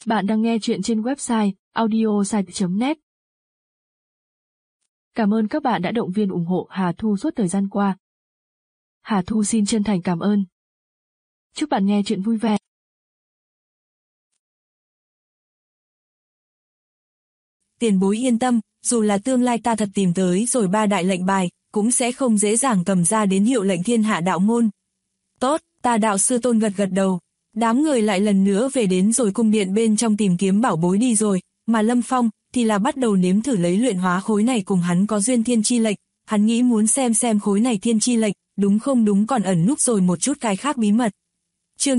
Bạn đang nghe chuyện trên website audiosite.net. Cảm ơn các bạn đã động viên ủng hộ Hà Thu suốt thời gian qua. Hà Thu xin chân thành cảm ơn. Chúc bạn nghe chuyện vui vẻ. Tiền bối yên tâm, dù là tương lai ta thật tìm tới rồi ba đại lệnh bài, cũng sẽ không dễ dàng cầm ra đến hiệu lệnh thiên hạ đạo môn. Tốt, Tà đạo sư tôn gật gật đầu. Đám người lại lần nữa về đến rồi cung điện bên trong tìm kiếm bảo bối đi rồi, mà Lâm Phong thì là bắt đầu nếm thử lấy luyện hóa khối này cùng hắn có duyên thiên chi lệnh. Hắn nghĩ muốn xem khối này thiên chi lệnh, đúng không đúng còn ẩn núp rồi một chút cái khác bí mật. Chương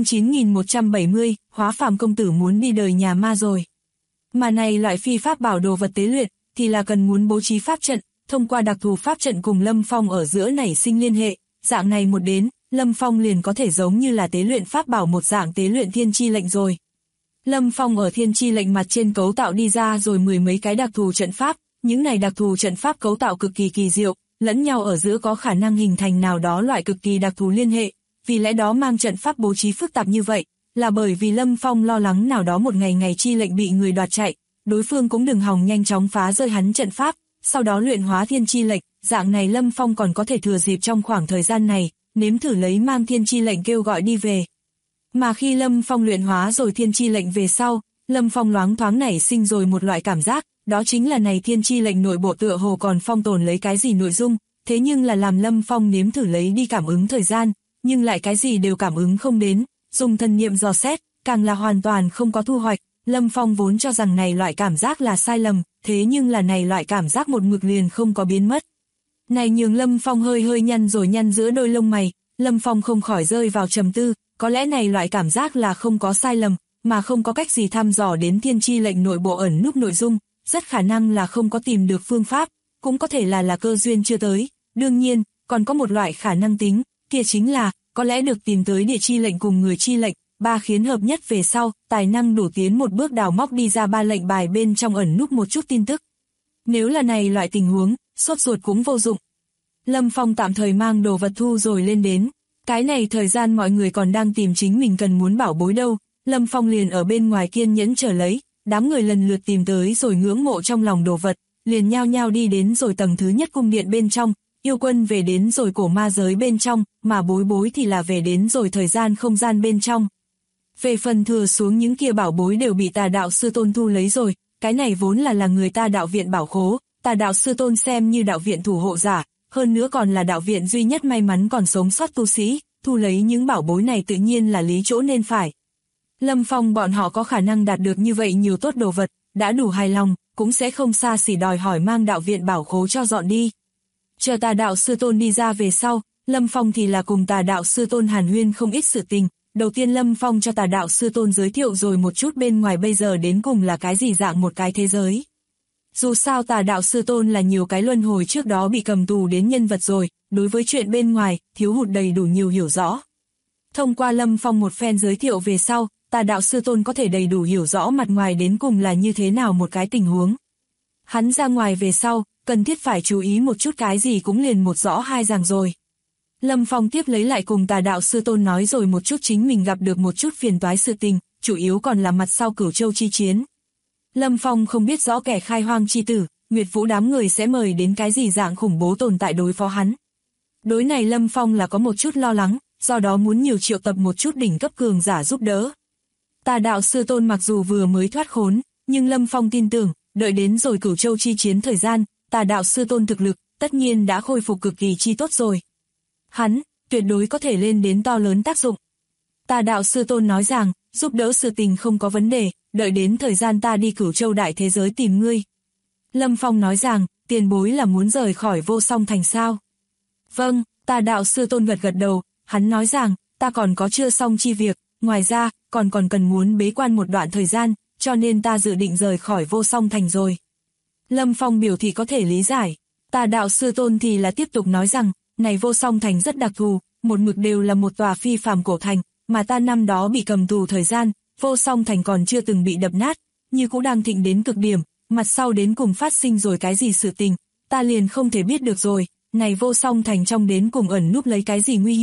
9170, hóa phàm công tử muốn đi đời nhà ma rồi. Mà này loại phi pháp bảo đồ vật tế luyện, thì là cần muốn bố trí pháp trận, thông qua đặc thù pháp trận cùng Lâm Phong ở giữa nảy sinh liên hệ, dạng này một đến, Lâm Phong liền có thể giống như là tế luyện pháp bảo một dạng tế luyện thiên chi lệnh rồi. Lâm Phong ở thiên chi lệnh mặt trên cấu tạo đi ra rồi mười mấy cái đặc thù trận pháp, những này đặc thù trận pháp cấu tạo cực kỳ kỳ diệu, lẫn nhau ở giữa có khả năng hình thành nào đó loại cực kỳ đặc thù liên hệ, vì lẽ đó mang trận pháp bố trí phức tạp như vậy, là bởi vì Lâm Phong lo lắng nào đó một ngày chi lệnh bị người đoạt chạy, đối phương cũng đừng hòng nhanh chóng phá rơi hắn trận pháp, sau đó luyện hóa thiên chi lệnh, dạng này Lâm Phong còn có thể thừa dịp trong khoảng thời gian này, nếm thử lấy mang thiên chi lệnh kêu gọi đi về. Mà khi Lâm Phong luyện hóa rồi thiên chi lệnh về sau, Lâm Phong loáng thoáng nảy sinh rồi một loại cảm giác, đó chính là này thiên chi lệnh nội bộ tựa hồ còn phong tồn lấy cái gì nội dung, thế nhưng là làm Lâm Phong nếm thử lấy đi cảm ứng thời gian, nhưng lại cái gì đều cảm ứng không đến, dùng thần niệm dò xét, càng là hoàn toàn không có thu hoạch. Lâm Phong vốn cho rằng này loại cảm giác là sai lầm, thế nhưng là này loại cảm giác một mực liền không có biến mất. Này nhường Lâm Phong hơi nhăn giữa đôi lông mày, Lâm Phong không khỏi rơi vào trầm tư, có lẽ này loại cảm giác là không có sai lầm, mà không có cách gì thăm dò đến thiên chi lệnh nội bộ ẩn núp nội dung, rất khả năng là không có tìm được phương pháp, cũng có thể là cơ duyên chưa tới, đương nhiên, còn có một loại khả năng tính, kia chính là, có lẽ được tìm tới địa chi lệnh cùng người chi lệnh, ba khiến hợp nhất về sau, tài năng đủ tiến một bước đào móc đi ra ba lệnh bài bên trong ẩn núp một chút tin tức. Nếu là này loại tình huống, sốt ruột cũng vô dụng. Lâm Phong tạm thời mang đồ vật thu rồi lên đến. Cái này thời gian mọi người còn đang tìm chính mình cần muốn bảo bối đâu, Lâm Phong liền ở bên ngoài kiên nhẫn chờ lấy, đám người lần lượt tìm tới rồi ngưỡng mộ trong lòng đồ vật, liền nhao nhao đi đến rồi tầng thứ nhất cung điện bên trong, yêu quân về đến rồi cổ ma giới bên trong, mà bối thì là về đến rồi thời gian không gian bên trong. Về phần thừa xuống những kia bảo bối đều bị Tà đạo sư tôn thu lấy rồi, cái này vốn là người ta đạo viện bảo khố, Tà đạo sư tôn xem như đạo viện thủ hộ giả, hơn nữa còn là đạo viện duy nhất may mắn còn sống sót tu sĩ, thu lấy những bảo bối này tự nhiên là lý chỗ nên phải. Lâm Phong bọn họ có khả năng đạt được như vậy nhiều tốt đồ vật, đã đủ hài lòng, cũng sẽ không xa xỉ đòi hỏi mang đạo viện bảo khố cho dọn đi. Chờ Tà đạo sư tôn đi ra về sau, Lâm Phong thì là cùng Tà đạo sư tôn hàn huyên không ít sự tình. Đầu tiên Lâm Phong cho Tà đạo sư tôn giới thiệu rồi một chút bên ngoài bây giờ đến cùng là cái gì dạng một cái thế giới. Dù sao Tà đạo sư tôn là nhiều cái luân hồi trước đó bị cầm tù đến nhân vật rồi, đối với chuyện bên ngoài, thiếu hụt đầy đủ nhiều hiểu rõ. Thông qua Lâm Phong một phen giới thiệu về sau, Tà đạo sư tôn có thể đầy đủ hiểu rõ mặt ngoài đến cùng là như thế nào một cái tình huống. Hắn ra ngoài về sau, cần thiết phải chú ý một chút cái gì cũng liền một rõ hai ràng rồi. Lâm Phong tiếp lấy lại cùng Tà đạo sư tôn nói rồi một chút chính mình gặp được một chút phiền toái sự tình, chủ yếu còn là mặt sau Cửu Châu chi chiến. Lâm Phong không biết rõ kẻ khai hoang chi tử, Nguyệt Vũ đám người sẽ mời đến cái gì dạng khủng bố tồn tại đối phó hắn. Đối này Lâm Phong là có một chút lo lắng, do đó muốn nhiều triệu tập một chút đỉnh cấp cường giả giúp đỡ. Tà đạo sư tôn mặc dù vừa mới thoát khốn, nhưng Lâm Phong tin tưởng, đợi đến rồi Cửu Châu chi chiến thời gian, Tà đạo sư tôn thực lực, tất nhiên đã khôi phục cực kỳ chi tốt rồi. Hắn, tuyệt đối có thể lên đến to lớn tác dụng. Tà đạo sư tôn nói rằng, giúp đỡ sự tình không có vấn đề, đợi đến thời gian ta đi Cửu Châu đại thế giới tìm ngươi. Lâm Phong nói rằng, tiền bối là muốn rời khỏi Vô Song Thành sao? Vâng, Tà đạo sư tôn gật đầu, hắn nói rằng, ta còn có chưa xong chi việc, ngoài ra, còn cần muốn bế quan một đoạn thời gian, cho nên ta dự định rời khỏi Vô Song Thành rồi. Lâm Phong biểu thị có thể lý giải. Tà đạo sư tôn thì là tiếp tục nói rằng, này Vô Song Thành rất đặc thù, một mực đều là một tòa phi phàm cổ thành, mà ta năm đó bị cầm tù thời gian, Vô Song Thành còn chưa từng bị đập nát, như cũng đang thịnh đến cực điểm, mặt sau đến cùng phát sinh rồi cái gì sự tình, ta liền không thể biết được rồi, này Vô Song Thành trong đến cùng ẩn núp lấy cái gì nguy hiểm,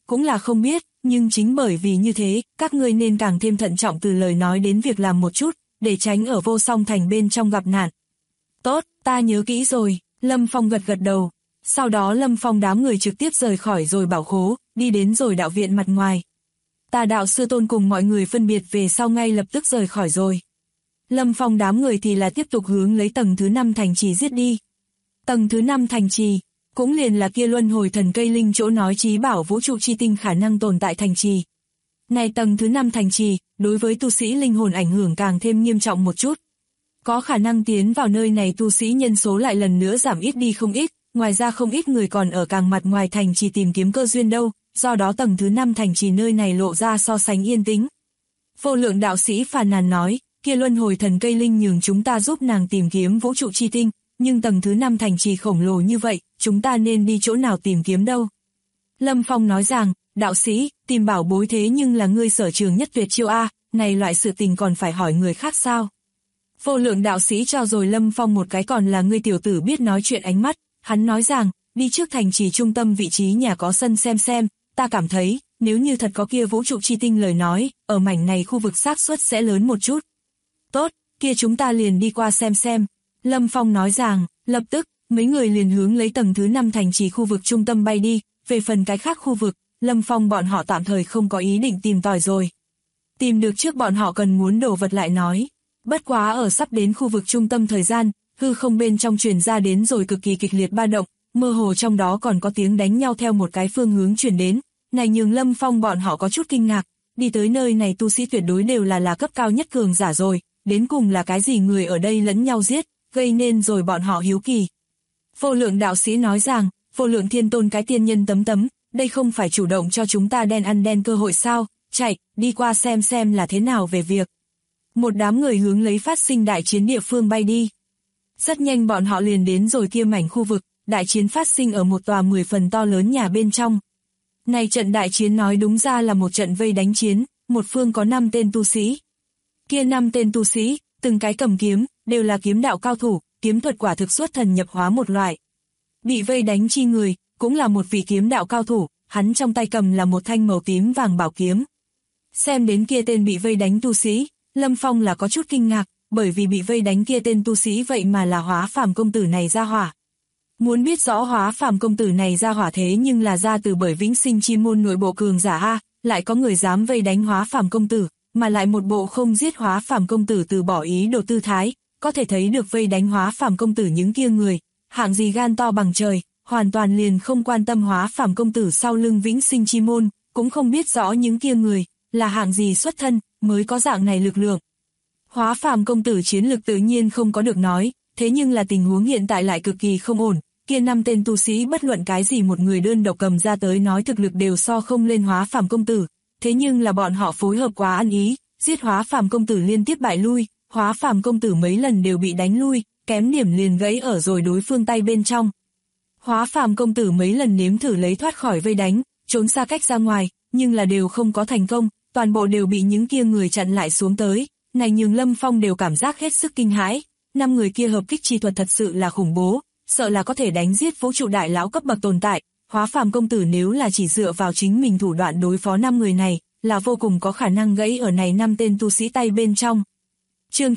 cũng là không biết, nhưng chính bởi vì như thế, các ngươi nên càng thêm thận trọng từ lời nói đến việc làm một chút, để tránh ở Vô Song Thành bên trong gặp nạn. Tốt, ta nhớ kỹ rồi, Lâm Phong gật gật đầu. Sau đó Lâm Phong đám người trực tiếp rời khỏi rồi bảo khố, đi đến rồi đạo viện mặt ngoài. Tà đạo sư tôn cùng mọi người phân biệt về sau ngay lập tức rời khỏi rồi. Lâm Phong đám người thì là tiếp tục hướng lấy tầng thứ 5 thành trì giết đi. Tầng thứ 5 thành trì, cũng liền là kia luân hồi thần cây linh chỗ nói chí bảo vũ trụ chi tinh khả năng tồn tại thành trì. Này tầng thứ 5 thành trì, đối với tu sĩ linh hồn ảnh hưởng càng thêm nghiêm trọng một chút. Có khả năng tiến vào nơi này tu sĩ nhân số lại lần nữa giảm ít đi không ít, ngoài ra không ít người còn ở càng mặt ngoài thành trì tìm kiếm cơ duyên đâu, do đó tầng thứ 5 thành trì nơi này lộ ra so sánh yên tĩnh. Vô Lượng đạo sĩ phàn nàn nói, kia luân hồi thần cây linh nhường chúng ta giúp nàng tìm kiếm vũ trụ chi tinh, nhưng tầng thứ 5 thành trì khổng lồ như vậy, chúng ta nên đi chỗ nào tìm kiếm đâu? Lâm Phong nói rằng, đạo sĩ, tìm bảo bối thế nhưng là ngươi sở trường nhất tuyệt chiêu A, này loại sự tình còn phải hỏi người khác sao? Vô Lượng đạo sĩ cho rồi Lâm Phong một cái còn là ngươi tiểu tử biết nói chuyện ánh mắt, hắn nói rằng, đi trước thành trì trung tâm vị trí nhà có sân xem, ta cảm thấy, nếu như thật có kia vũ trụ chi tinh lời nói, ở mảnh này khu vực xác suất sẽ lớn một chút. Tốt, kia chúng ta liền đi qua xem. Lâm Phong nói rằng, lập tức, mấy người liền hướng lấy tầng thứ 5 thành trì khu vực trung tâm bay đi, về phần cái khác khu vực, Lâm Phong bọn họ tạm thời không có ý định tìm tòi rồi. Tìm được trước bọn họ cần muốn đồ vật lại nói. Bất quá ở sắp đến khu vực trung tâm thời gian, hư không bên trong truyền ra đến rồi cực kỳ kịch liệt ba động, mơ hồ trong đó còn có tiếng đánh nhau theo một cái phương hướng truyền đến. Này nhường Lâm Phong bọn họ có chút kinh ngạc, đi tới nơi này tu sĩ tuyệt đối đều là cấp cao nhất cường giả rồi, đến cùng là cái gì người ở đây lẫn nhau giết, gây nên rồi bọn họ hiếu kỳ. Vô Lượng đạo sĩ nói rằng, Vô Lượng thiên tôn cái tiên nhân tấm, đây không phải chủ động cho chúng ta đen ăn đen cơ hội sao, chạy, đi qua xem là thế nào về việc. Một đám người hướng lấy phát sinh đại chiến địa phương bay đi. Rất nhanh bọn họ liền đến rồi kia mảnh khu vực, đại chiến phát sinh ở một tòa 10 phần to lớn nhà bên trong. Này trận đại chiến nói đúng ra là một trận vây đánh chiến, một phương có 5 tên tu sĩ. Kia 5 tên tu sĩ, từng cái cầm kiếm, đều là kiếm đạo cao thủ, kiếm thuật quả thực xuất thần nhập hóa một loại. Bị vây đánh chi người, cũng là một vị kiếm đạo cao thủ, hắn trong tay cầm là một thanh màu tím vàng bảo kiếm. Xem đến kia tên bị vây đánh tu sĩ, Lâm Phong là có chút kinh ngạc, bởi vì bị vây đánh kia tên tu sĩ vậy mà là Hóa Phàm công tử này ra hỏa. Muốn biết rõ Hóa Phàm công tử này ra hỏa thế nhưng là ra từ bởi Vĩnh Sinh Chi môn nội bộ cường giả a, lại có người dám vây đánh Hóa Phàm công tử, mà lại một bộ không giết Hóa Phàm công tử từ bỏ ý đồ tư thái, có thể thấy được vây đánh Hóa Phàm công tử những kia người, hạng gì gan to bằng trời, hoàn toàn liền không quan tâm Hóa Phàm công tử sau lưng Vĩnh Sinh Chi môn, cũng không biết rõ những kia người là hạng gì xuất thân mới có dạng này lực lượng. Hóa Phàm công tử chiến lực tự nhiên không có được nói, thế nhưng là tình huống hiện tại lại cực kỳ không ổn, kia 5 tên tu sĩ bất luận cái gì một người đơn độc cầm ra tới nói thực lực đều so không lên Hóa Phàm công tử, thế nhưng là bọn họ phối hợp quá ăn ý, giết Hóa Phàm công tử liên tiếp bại lui, Hóa Phàm công tử mấy lần đều bị đánh lui, kém điểm liền gãy ở rồi đối phương tay bên trong. Hóa Phàm công tử mấy lần nếm thử lấy thoát khỏi vây đánh, trốn xa cách ra ngoài, nhưng là đều không có thành công, toàn bộ đều bị những kia người chặn lại xuống tới, này nhường Lâm Phong đều cảm giác hết sức kinh hãi, 5 người kia hợp kích chi thuật thật sự là khủng bố, sợ là có thể đánh giết vũ trụ đại lão cấp bậc tồn tại, Hóa Phàm công tử nếu là chỉ dựa vào chính mình thủ đoạn đối phó 5 người này, là vô cùng có khả năng gãy ở này 5 tên tu sĩ tay bên trong. Chương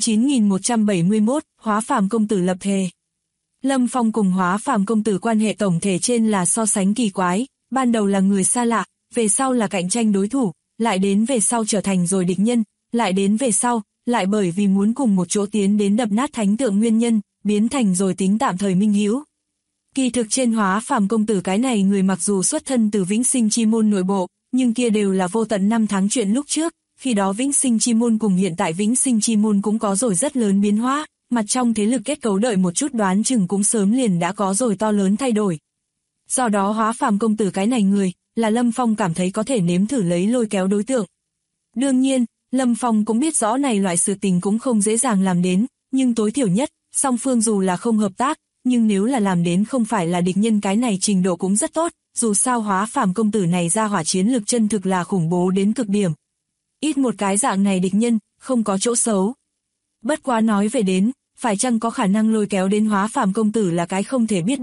9171, Hóa Phàm công tử lập thề. Lâm Phong cùng Hóa Phàm công tử quan hệ tổng thể trên là so sánh kỳ quái, ban đầu là người xa lạ, về sau là cạnh tranh đối thủ, lại đến về sau trở thành rồi địch nhân, lại đến về sau, lại bởi vì muốn cùng một chỗ tiến đến đập nát thánh tượng nguyên nhân, biến thành rồi tính tạm thời minh hữu. Kỳ thực trên Hóa Phàm công tử cái này người mặc dù xuất thân từ Vĩnh Sinh Chi môn nội bộ, nhưng kia đều là vô tận năm tháng chuyện lúc trước, khi đó Vĩnh Sinh Chi môn cùng hiện tại Vĩnh Sinh Chi môn cũng có rồi rất lớn biến hóa, mặt trong thế lực kết cấu đợi một chút đoán chừng cũng sớm liền đã có rồi to lớn thay đổi. Do đó Hóa Phàm công tử cái này người, là Lâm Phong cảm thấy có thể nếm thử lấy lôi kéo đối tượng. Đương nhiên, Lâm Phong cũng biết rõ này loại sự tình cũng không dễ dàng làm đến, nhưng tối thiểu nhất, song phương dù là không hợp tác, nhưng nếu là làm đến không phải là địch nhân cái này trình độ cũng rất tốt, dù sao Hóa Phàm công tử này ra hỏa chiến lực chân thực là khủng bố đến cực điểm. Ít một cái dạng này địch nhân, không có chỗ xấu. Bất quá nói về đến, phải chăng có khả năng lôi kéo đến Hóa Phàm công tử là cái không thể biết được,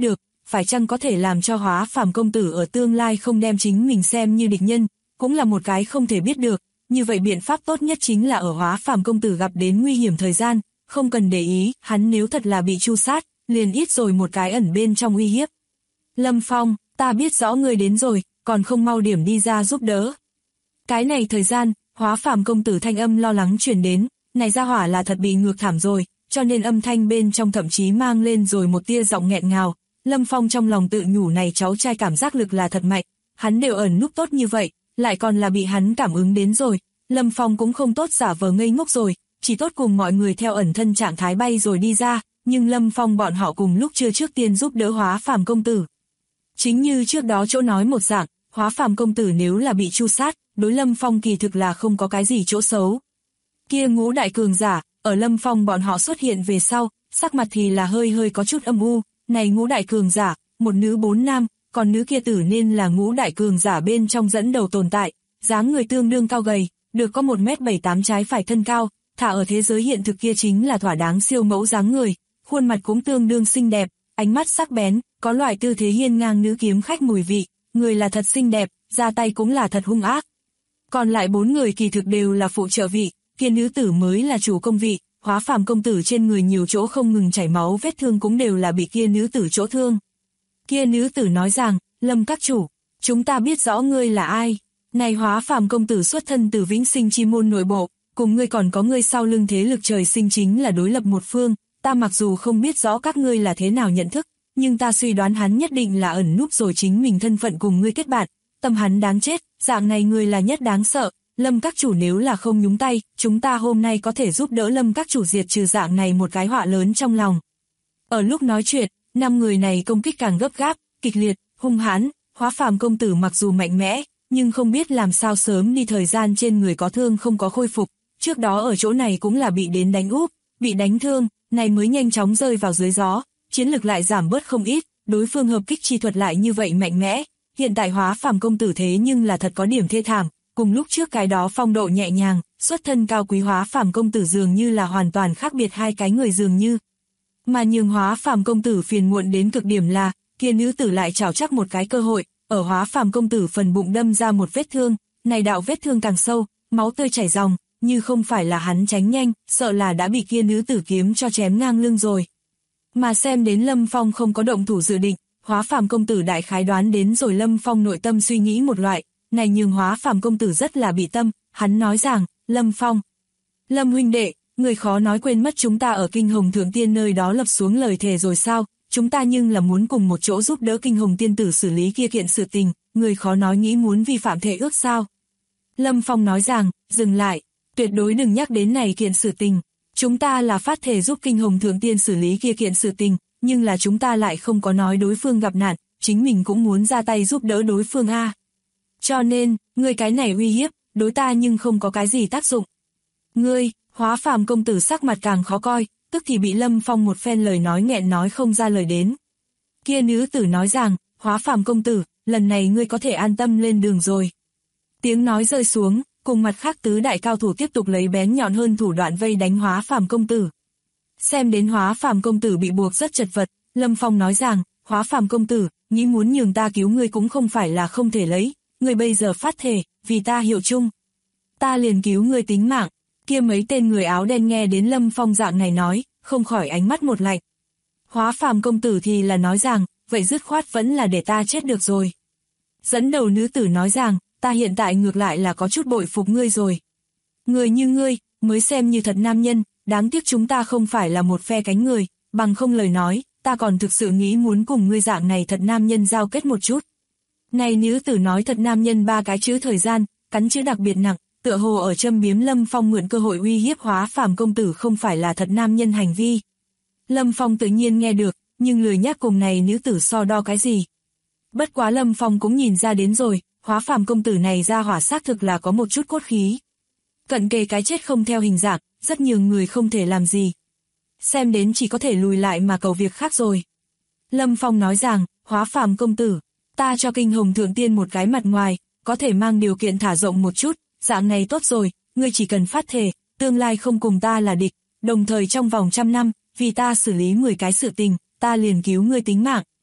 phải chăng có thể làm cho Hóa Phàm công tử ở tương lai không đem chính mình xem như địch nhân, cũng là một cái không thể biết được. Như vậy biện pháp tốt nhất chính là ở Hóa Phàm công tử gặp đến nguy hiểm thời gian, không cần để ý, hắn nếu thật là bị tru sát, liền ít rồi một cái ẩn bên trong uy hiếp. Lâm Phong, ta biết rõ ngươi đến rồi, còn không mau điểm đi ra giúp đỡ. Cái này thời gian, Hóa Phàm công tử thanh âm lo lắng truyền đến, này gia hỏa là thật bị ngược thảm rồi, cho nên âm thanh bên trong thậm chí mang lên rồi một tia giọng nghẹn ngào. Lâm Phong trong lòng tự nhủ này cháu trai cảm giác lực là thật mạnh, hắn đều ẩn núp tốt như vậy, lại còn là bị hắn cảm ứng đến rồi. Lâm Phong cũng không tốt giả vờ ngây ngốc rồi, chỉ tốt cùng mọi người theo ẩn thân trạng thái bay rồi đi ra, nhưng Lâm Phong bọn họ cùng lúc chưa trước tiên giúp đỡ Hóa Phàm công tử. Chính như trước đó chỗ nói một dạng, Hóa Phàm công tử nếu là bị tru sát, đối Lâm Phong kỳ thực là không có cái gì chỗ xấu. Kia ngũ đại cường giả, ở Lâm Phong bọn họ xuất hiện về sau, sắc mặt thì là hơi có chút âm u, này ngũ đại cường giả, một nữ bốn nam, còn nữ kia tử nên là ngũ đại cường giả bên trong dẫn đầu tồn tại, dáng người tương đương cao gầy, được có 1m78 trái phải thân cao, thả ở thế giới hiện thực kia chính là thỏa đáng siêu mẫu dáng người, khuôn mặt cũng tương đương xinh đẹp, ánh mắt sắc bén, có loại tư thế hiên ngang nữ kiếm khách mùi vị, người là thật xinh đẹp, ra tay cũng là thật hung ác. Còn lại 4 người kỳ thực đều là phụ trợ vị, kia nữ tử mới là chủ công vị, Hóa Phàm công tử trên người nhiều chỗ không ngừng chảy máu, vết thương cũng đều là bị kia nữ tử chỗ thương. Kia nữ tử nói rằng, Lâm các chủ, chúng ta biết rõ ngươi là ai. Này Hóa Phàm công tử xuất thân từ Vĩnh Sinh chi môn nội bộ, cùng ngươi còn có ngươi sau lưng thế lực trời sinh chính là đối lập một phương, ta mặc dù không biết rõ các ngươi là thế nào nhận thức, nhưng ta suy đoán hắn nhất định là ẩn núp rồi chính mình thân phận cùng ngươi kết bạn, tâm hắn đáng chết, dạng này ngươi là nhất đáng sợ. Lâm các chủ nếu là không nhúng tay, chúng ta hôm nay có thể giúp đỡ Lâm các chủ diệt trừ dạng này một cái họa lớn trong lòng. Ở lúc nói chuyện, 5 người này công kích càng gấp gáp, kịch liệt, hung hãn, Hóa Phàm công tử mặc dù mạnh mẽ, nhưng không biết làm sao sớm đi thời gian trên người có thương không có khôi phục, trước đó ở chỗ này cũng là bị đến đánh úp, bị đánh thương, này mới nhanh chóng rơi vào dưới gió, chiến lực lại giảm bớt không ít, đối phương hợp kích chi thuật lại như vậy mạnh mẽ, hiện tại Hóa Phàm công tử thế nhưng là thật có điểm thê thảm. Cùng lúc trước cái đó phong độ nhẹ nhàng, xuất thân cao quý Hóa Phàm công tử dường như là hoàn toàn khác biệt hai cái người dường như. Mà nhường Hóa Phàm công tử phiền muộn đến cực điểm là, kia nữ tử lại trảo chắc một cái cơ hội, ở Hóa Phàm công tử phần bụng đâm ra một vết thương, này đạo vết thương càng sâu, máu tươi chảy ròng, như không phải là hắn tránh nhanh, sợ là đã bị kia nữ tử kiếm cho chém ngang lưng rồi. Mà xem đến Lâm Phong không có động thủ dự định, Hóa Phàm công tử đại khái đoán đến rồi Lâm Phong nội tâm suy nghĩ một loại. Này nhưng Hóa Phàm công tử rất là bị tâm, hắn nói rằng, Lâm Phong. Lâm huynh đệ, người khó nói quên mất chúng ta ở Kinh Hồng Thượng Tiên nơi đó lập xuống lời thề rồi sao, chúng ta nhưng là muốn cùng một chỗ giúp đỡ Kinh Hồng Tiên tử xử lý kia kiện sự tình, người khó nói nghĩ muốn vi phạm thệ ước sao. Lâm Phong nói rằng, dừng lại, tuyệt đối đừng nhắc đến này kiện sự tình, chúng ta là phát thể giúp Kinh Hồng Thượng Tiên xử lý kia kiện sự tình, nhưng là chúng ta lại không có nói đối phương gặp nạn, chính mình cũng muốn ra tay giúp đỡ đối phương a. Cho nên, ngươi cái này uy hiếp, đối ta nhưng không có cái gì tác dụng. Ngươi, Hóa Phàm công tử sắc mặt càng khó coi, tức thì bị Lâm Phong một phen lời nói nghẹn nói không ra lời đến. Kia nữ tử nói rằng, Hóa Phàm công tử, lần này ngươi có thể an tâm lên đường rồi. Tiếng nói rơi xuống, cùng mặt khác tứ đại cao thủ tiếp tục lấy bén nhọn hơn thủ đoạn vây đánh Hóa Phàm công tử. Xem đến Hóa Phàm công tử bị buộc rất chật vật, Lâm Phong nói rằng, Hóa Phàm công tử, nghĩ muốn nhường ta cứu ngươi cũng không phải là không thể lấy. Ngươi bây giờ phát thể, vì ta hiệu chung. Ta liền cứu ngươi tính mạng. Kia mấy tên người áo đen nghe đến Lâm Phong dạng này nói, không khỏi ánh mắt một lạnh. Hóa Phàm công tử thì là nói rằng, vậy dứt khoát vẫn là để ta chết được rồi. Dẫn đầu nữ tử nói rằng, ta hiện tại ngược lại là có chút bội phục ngươi rồi. Người như ngươi, mới xem như thật nam nhân, đáng tiếc chúng ta không phải là một phe cánh người, bằng không lời nói, ta còn thực sự nghĩ muốn cùng ngươi dạng này thật nam nhân giao kết một chút. Này nữ tử nói thật nam nhân 3 cái chữ thời gian, cắn chữ đặc biệt nặng, tựa hồ ở châm biếm Lâm Phong mượn cơ hội uy hiếp Hóa Phàm công tử không phải là thật nam nhân hành vi. Lâm Phong tự nhiên nghe được, nhưng lười nhắc cùng này nữ tử so đo cái gì. Bất quá Lâm Phong cũng nhìn ra đến rồi, Hóa Phàm công tử này ra hỏa xác thực là có một chút cốt khí. Cận kề cái chết không theo hình dạng, rất nhiều người không thể làm gì. Xem đến chỉ có thể lùi lại mà cầu việc khác rồi. Lâm Phong nói rằng, Hóa Phàm công tử, ta cho Kinh Hồng Thượng Tiên một cái mặt ngoài, có thể mang điều kiện thả rộng một chút, dạng này tốt rồi, ngươi chỉ cần phát thể, tương lai không cùng ta là địch, đồng thời trong vòng 100 năm, vì ta xử lý 10 cái sự tình, ta liền cứu ngươi tính mạng.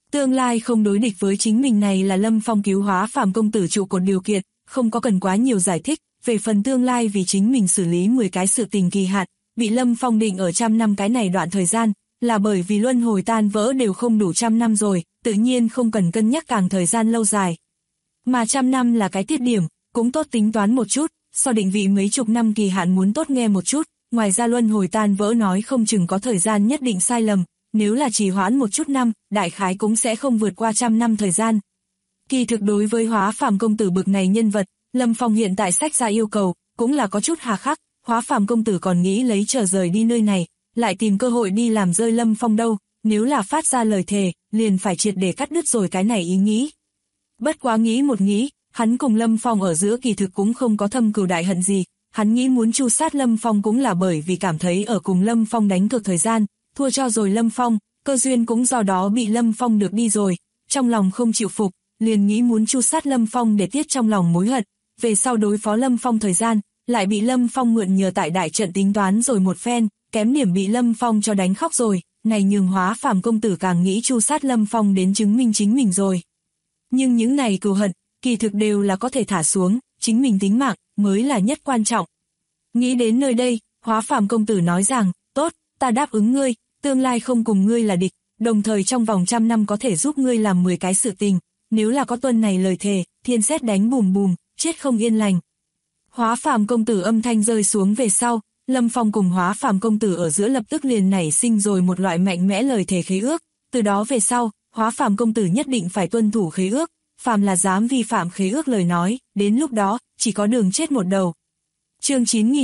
Tương lai không đối địch với chính mình này là Lâm Phong cứu Hóa Phàm công tử trụ cột điều kiện, không có cần quá nhiều giải thích. Về phần tương lai vì chính mình xử lý 10 cái sự tình kỳ hạn, bị Lâm Phong định ở 100 năm cái này đoạn thời gian, là bởi vì luân hồi tan vỡ đều không đủ 100 năm rồi, tự nhiên không cần cân nhắc càng thời gian lâu dài. Mà 100 năm là cái tiết điểm, cũng tốt tính toán một chút, so định vị mấy chục năm kỳ hạn muốn tốt nghe một chút, ngoài ra luân hồi tan vỡ nói không chừng có thời gian nhất định sai lầm, nếu là trì hoãn một chút năm, đại khái cũng sẽ không vượt qua 100 năm thời gian. Kỳ thực đối với Hóa Phàm công tử bực này nhân vật, Lâm Phong hiện tại sách ra yêu cầu, cũng là có chút hà khắc, Hóa Phàm công tử còn nghĩ lấy chờ rời đi nơi này, lại tìm cơ hội đi làm rơi Lâm Phong đâu, nếu là phát ra lời thề, liền phải triệt để cắt đứt rồi cái này ý nghĩ. Bất quá nghĩ một nghĩ, hắn cùng Lâm Phong ở giữa kỳ thực cũng không có thâm cừu đại hận gì, hắn nghĩ muốn tru sát Lâm Phong cũng là bởi vì cảm thấy ở cùng Lâm Phong đánh cược thời gian, thua cho rồi Lâm Phong, cơ duyên cũng do đó bị Lâm Phong được đi rồi, trong lòng không chịu phục, liền nghĩ muốn tru sát Lâm Phong để tiết trong lòng mối hận, về sau đối phó Lâm Phong thời gian, lại bị Lâm Phong mượn nhờ tại đại trận tính toán rồi một phen, kém điểm bị Lâm Phong cho đánh khóc rồi, này nhường Hóa Phàm công tử càng nghĩ tru sát Lâm Phong đến chứng minh chính mình rồi. Nhưng những này cừu hận, kỳ thực đều là có thể thả xuống, chính mình tính mạng mới là nhất quan trọng. Nghĩ đến nơi đây, Hóa Phàm công tử nói rằng, tốt, ta đáp ứng ngươi, tương lai không cùng ngươi là địch, đồng thời trong vòng 100 năm có thể giúp ngươi làm 10 cái sự tình, nếu là có tuân này lời thề, thiên sét đánh bùm bùm, chết không yên lành. Hóa Phàm công tử âm thanh rơi xuống về sau, Lâm Phong cùng Hóa Phàm công tử ở giữa lập tức liền nảy sinh rồi một loại mạnh mẽ lời thề khế ước, từ đó về sau, Hóa Phàm công tử nhất định phải tuân thủ khế ước, phàm là dám vi phạm khế ước lời nói, đến lúc đó, chỉ có đường chết một đầu. Chương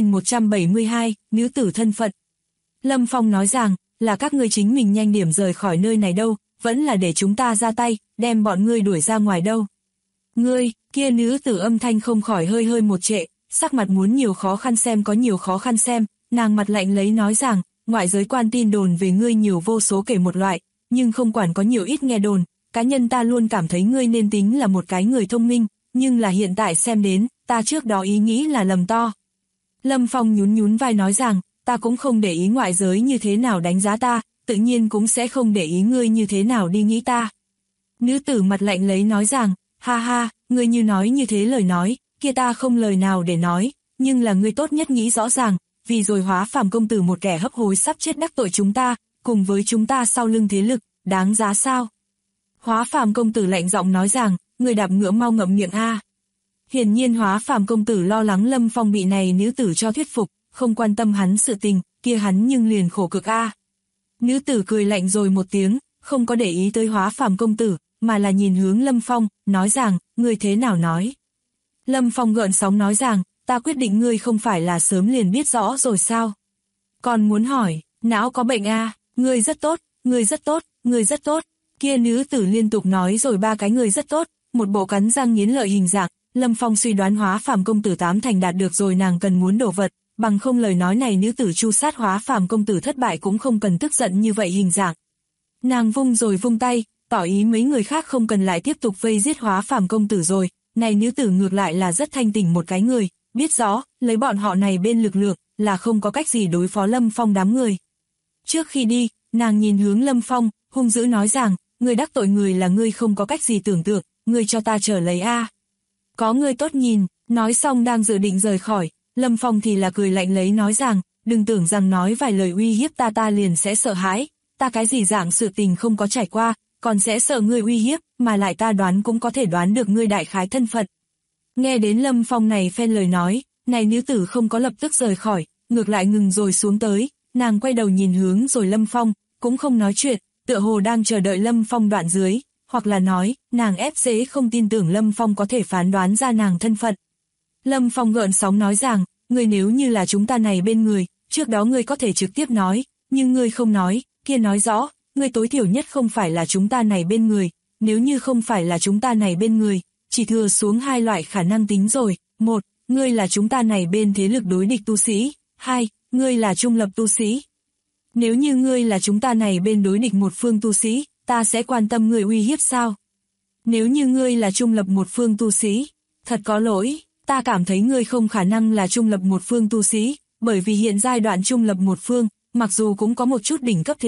9172, nữ tử thân phận. Lâm Phong nói rằng, là các ngươi chính mình nhanh điểm rời khỏi nơi này đâu, vẫn là để chúng ta ra tay, đem bọn ngươi đuổi ra ngoài đâu. Ngươi, kia nữ tử âm thanh không khỏi hơi hơi một trệ, sắc mặt muốn nhiều khó khăn xem có nhiều khó khăn xem, nàng mặt lạnh lấy nói rằng, ngoại giới quan tin đồn về ngươi nhiều vô số kể một loại, nhưng không quản có nhiều ít nghe đồn, cá nhân ta luôn cảm thấy ngươi nên tính là một cái người thông minh, nhưng là hiện tại xem đến, ta trước đó ý nghĩ là lầm to. Lâm Phong nhún nhún vai nói rằng, ta cũng không để ý ngoại giới như thế nào đánh giá ta, tự nhiên cũng sẽ không để ý ngươi như thế nào đi nghĩ ta. Nữ tử mặt lạnh lấy nói rằng, ha ha, ngươi như nói như thế lời nói, kia ta không lời nào để nói, nhưng là ngươi tốt nhất nghĩ rõ ràng, vì rồi Hóa Phàm công tử một kẻ hấp hối sắp chết đắc tội chúng ta, cùng với chúng ta sau lưng thế lực, đáng giá sao? Hóa Phàm công tử lạnh giọng nói rằng, người đạp ngựa mau ngậm miệng a. Hiển nhiên Hóa Phàm công tử lo lắng Lâm Phong bị này nữ tử cho thuyết phục, không quan tâm hắn sự tình, kia hắn nhưng liền khổ cực a. Nữ tử cười lạnh rồi một tiếng, không có để ý tới Hóa Phàm công tử, mà là nhìn hướng Lâm Phong, nói rằng, ngươi thế nào nói? Lâm Phong gợn sóng nói rằng, ta quyết định ngươi không phải là sớm liền biết rõ rồi sao? Còn muốn hỏi, não có bệnh a, ngươi rất tốt, ngươi rất tốt, ngươi rất tốt. Kia nữ tử liên tục nói rồi 3 cái người rất tốt, một bộ cắn răng nghiến lợi hình dạng, Lâm Phong suy đoán Hóa Phàm công tử 8 thành đạt được rồi nàng cần muốn đổ vật, bằng không lời nói này nữ tử tru sát Hóa Phàm công tử thất bại cũng không cần tức giận như vậy hình dạng. Nàng vung rồi vung tay, tỏ ý mấy người khác không cần lại tiếp tục vây giết Hóa Phàm công tử rồi, này nữ tử ngược lại là rất thanh tỉnh một cái người, biết rõ, lấy bọn họ này bên lực lượng, là không có cách gì đối phó Lâm Phong đám người. Trước khi đi, nàng nhìn hướng Lâm Phong, hung dữ nói rằng, ngươi đắc tội người là ngươi không có cách gì tưởng tượng, ngươi cho ta trở lấy a. Có ngươi tốt nhìn, nói xong đang dự định rời khỏi, Lâm Phong thì là cười lạnh lấy nói rằng, đừng tưởng rằng nói vài lời uy hiếp ta liền sẽ sợ hãi, ta cái gì dạng sự tình không có trải qua, còn sẽ sợ ngươi uy hiếp, mà lại ta đoán cũng có thể đoán được ngươi đại khái thân phận. Nghe đến Lâm Phong này phen lời nói, này nữ tử không có lập tức rời khỏi, ngược lại ngừng rồi xuống tới, nàng quay đầu nhìn hướng rồi Lâm Phong, cũng không nói chuyện, tựa hồ đang chờ đợi Lâm Phong đoạn dưới, hoặc là nói, nàng ép dễ không tin tưởng Lâm Phong có thể phán đoán ra nàng thân phận. Lâm Phong gợn sóng nói rằng, ngươi nếu như là chúng ta này bên người, trước đó ngươi có thể trực tiếp nói, nhưng ngươi không nói, kia nói rõ, ngươi tối thiểu nhất không phải là chúng ta này bên người, nếu như không phải là chúng ta này bên người, chỉ thừa xuống 2 loại khả năng tính rồi, 1, ngươi là chúng ta này bên thế lực đối địch tu sĩ, 2, ngươi là trung lập tu sĩ. Nếu như ngươi là chúng ta này bên đối địch một phương tu sĩ, ta sẽ quan tâm ngươi uy hiếp sao? Nếu như ngươi là trung lập một phương tu sĩ, thật có lỗi, ta cảm thấy ngươi không khả năng là trung lập một phương tu sĩ, bởi vì hiện giai đoạn trung lập một phương, mặc dù cũng có một chút đỉnh cấp thế lực,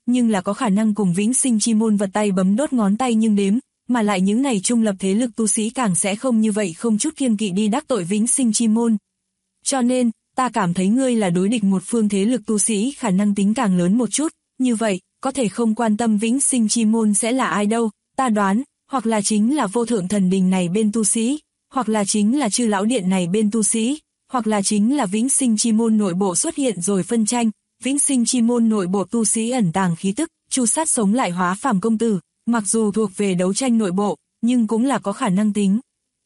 nhưng là có khả năng cùng vĩnh sinh chi môn vật tay bấm đốt ngón tay nhưng đếm, mà lại những này trung lập thế lực tu sĩ càng sẽ không như vậy không chút kiêng kỵ đi đắc tội vĩnh sinh chi môn. Cho nên, ta cảm thấy ngươi là đối địch một phương thế lực tu sĩ khả năng tính càng lớn một chút, như vậy, có thể không quan tâm vĩnh sinh chi môn sẽ là ai đâu, ta đoán, hoặc là chính là vô thượng thần đình này bên tu sĩ, hoặc là chính là chư lão điện này bên tu sĩ, hoặc là chính là vĩnh sinh chi môn nội bộ xuất hiện rồi phân tranh, vĩnh sinh chi môn nội bộ tu sĩ ẩn tàng khí tức, chu sát sống lại Hóa Phàm công tử, mặc dù thuộc về đấu tranh nội bộ, nhưng cũng là có khả năng tính.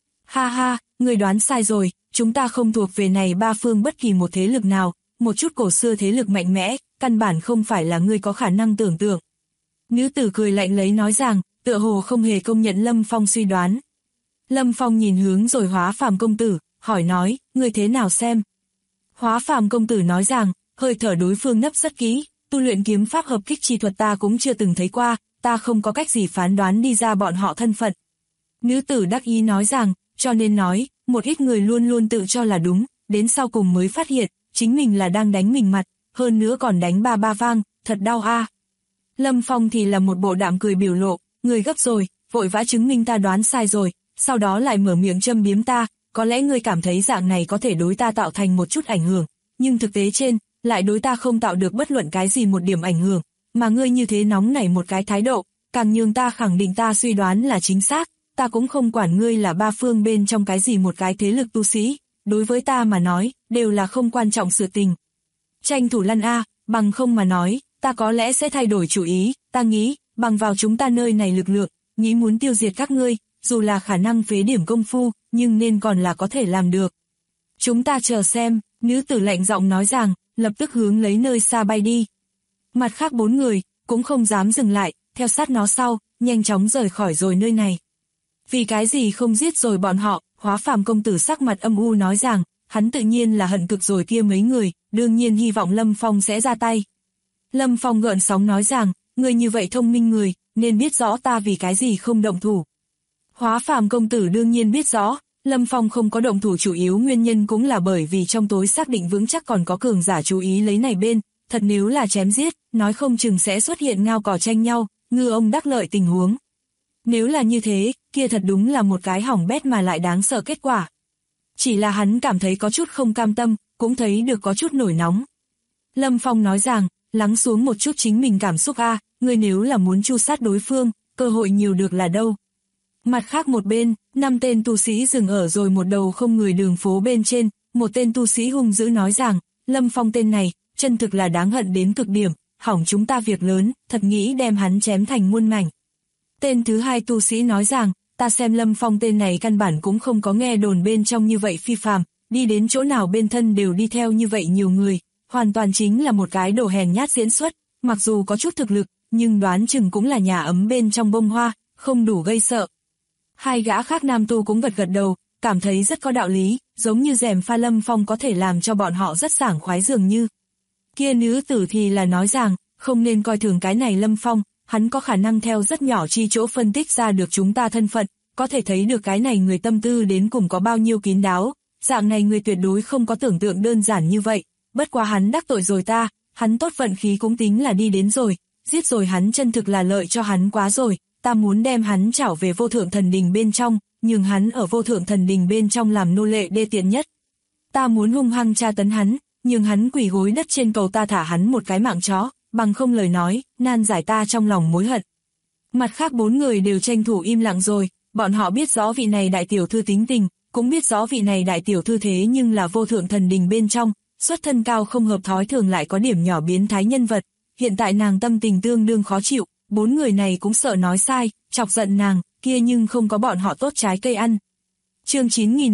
Ha ha, người đoán sai rồi, chúng ta không thuộc về này ba phương bất kỳ một thế lực nào, một chút cổ xưa thế lực mạnh mẽ, căn bản không phải là ngươi có khả năng tưởng tượng. Nữ tử cười lạnh lấy nói rằng, tựa hồ không hề công nhận Lâm Phong suy đoán. Lâm Phong nhìn hướng rồi Hóa Phàm công tử, hỏi nói, ngươi thế nào xem? Hóa Phàm công tử nói rằng, hơi thở đối phương nấp rất kỹ, tu luyện kiếm pháp hợp kích chi thuật ta cũng chưa từng thấy qua, ta không có cách gì phán đoán đi ra bọn họ thân phận. Nữ tử đắc ý nói rằng, cho nên nói, một ít người luôn luôn tự cho là đúng, đến sau cùng mới phát hiện, chính mình là đang đánh mình mặt, hơn nữa còn đánh ba ba vang, thật đau a. Lâm Phong thì là một bộ đạm cười biểu lộ, người gấp rồi, vội vã chứng minh ta đoán sai rồi, sau đó lại mở miệng châm biếm ta, có lẽ ngươi cảm thấy dạng này có thể đối ta tạo thành một chút ảnh hưởng, nhưng thực tế trên, lại đối ta không tạo được bất luận cái gì một điểm ảnh hưởng, mà ngươi như thế nóng nảy một cái thái độ, càng nhường ta khẳng định ta suy đoán là chính xác, ta cũng không quản ngươi là ba phương bên trong cái gì một cái thế lực tu sĩ, đối với ta mà nói, đều là không quan trọng sự tình. Tranh thủ lăn a, bằng không mà nói, ta có lẽ sẽ thay đổi chủ ý, ta nghĩ, bằng vào chúng ta nơi này lực lượng, nghĩ muốn tiêu diệt các ngươi, dù là khả năng phế điểm công phu, nhưng nên còn là có thể làm được. Chúng ta chờ xem, nữ tử lạnh giọng nói rằng, lập tức hướng lấy nơi xa bay đi. Mặt khác 4 người, cũng không dám dừng lại, theo sát nó sau, nhanh chóng rời khỏi rồi nơi này. Vì cái gì không giết rồi bọn họ, Hóa Phàm công tử sắc mặt âm u nói rằng, hắn tự nhiên là hận cực rồi kia mấy người, đương nhiên hy vọng Lâm Phong sẽ ra tay. Lâm Phong gợn sóng nói rằng, người như vậy thông minh người, nên biết rõ ta vì cái gì không động thủ. Hóa Phàm công tử đương nhiên biết rõ, Lâm Phong không có động thủ chủ yếu nguyên nhân cũng là bởi vì trong tối xác định vững chắc còn có cường giả chú ý lấy này bên, thật nếu là chém giết, nói không chừng sẽ xuất hiện ngao cỏ tranh nhau, ngư ông đắc lợi tình huống. Nếu là như thế, kia thật đúng là một cái hỏng bét mà lại đáng sợ kết quả. Chỉ là hắn cảm thấy có chút không cam tâm, cũng thấy được có chút nổi nóng. Lâm Phong nói rằng, lắng xuống một chút chính mình cảm xúc a, ngươi nếu là muốn chu sát đối phương, cơ hội nhiều được là đâu. Mặt khác một bên, 5 tên tu sĩ dừng ở rồi một đầu không người đường phố bên trên, một tên tu sĩ hung dữ nói rằng, Lâm Phong tên này, chân thực là đáng hận đến cực điểm, hỏng chúng ta việc lớn, thật nghĩ đem hắn chém thành muôn mảnh. Tên thứ 2 tu sĩ nói rằng, ta xem Lâm Phong tên này căn bản cũng không có nghe đồn bên trong như vậy phi phàm, đi đến chỗ nào bên thân đều đi theo như vậy nhiều người, hoàn toàn chính là một cái đồ hèn nhát diễn xuất, mặc dù có chút thực lực, nhưng đoán chừng cũng là nhà ấm bên trong bông hoa, không đủ gây sợ. 2 gã khác nam tu cũng gật gật đầu, cảm thấy rất có đạo lý, giống như rèm pha Lâm Phong có thể làm cho bọn họ rất sảng khoái dường như. Kia nữ tử thì là nói rằng, không nên coi thường cái này Lâm Phong, hắn có khả năng theo rất nhỏ chi chỗ phân tích ra được chúng ta thân phận, có thể thấy được cái này người tâm tư đến cùng có bao nhiêu kín đáo, dạng này người tuyệt đối không có tưởng tượng đơn giản như vậy, bất quá hắn đắc tội rồi ta, hắn tốt vận khí cũng tính là đi đến rồi, giết rồi hắn chân thực là lợi cho hắn quá rồi, ta muốn đem hắn trảo về vô thượng thần đình bên trong, nhưng hắn ở vô thượng thần đình bên trong làm nô lệ đê tiện nhất. Ta muốn hung hăng tra tấn hắn, nhưng hắn quỳ gối đất trên cầu ta thả hắn một cái mạng chó, bằng không lời nói, nan giải ta trong lòng mối hận. Mặt khác 4 người đều tranh thủ im lặng rồi, bọn họ biết rõ vị này đại tiểu thư tính tình, cũng biết rõ vị này đại tiểu thư thế nhưng là vô thượng thần đình bên trong, xuất thân cao không hợp thói thường lại có điểm nhỏ biến thái nhân vật, hiện tại nàng tâm tình tương đương khó chịu, 4 người này cũng sợ nói sai, chọc giận nàng, kia nhưng không có bọn họ tốt trái cây ăn. Chương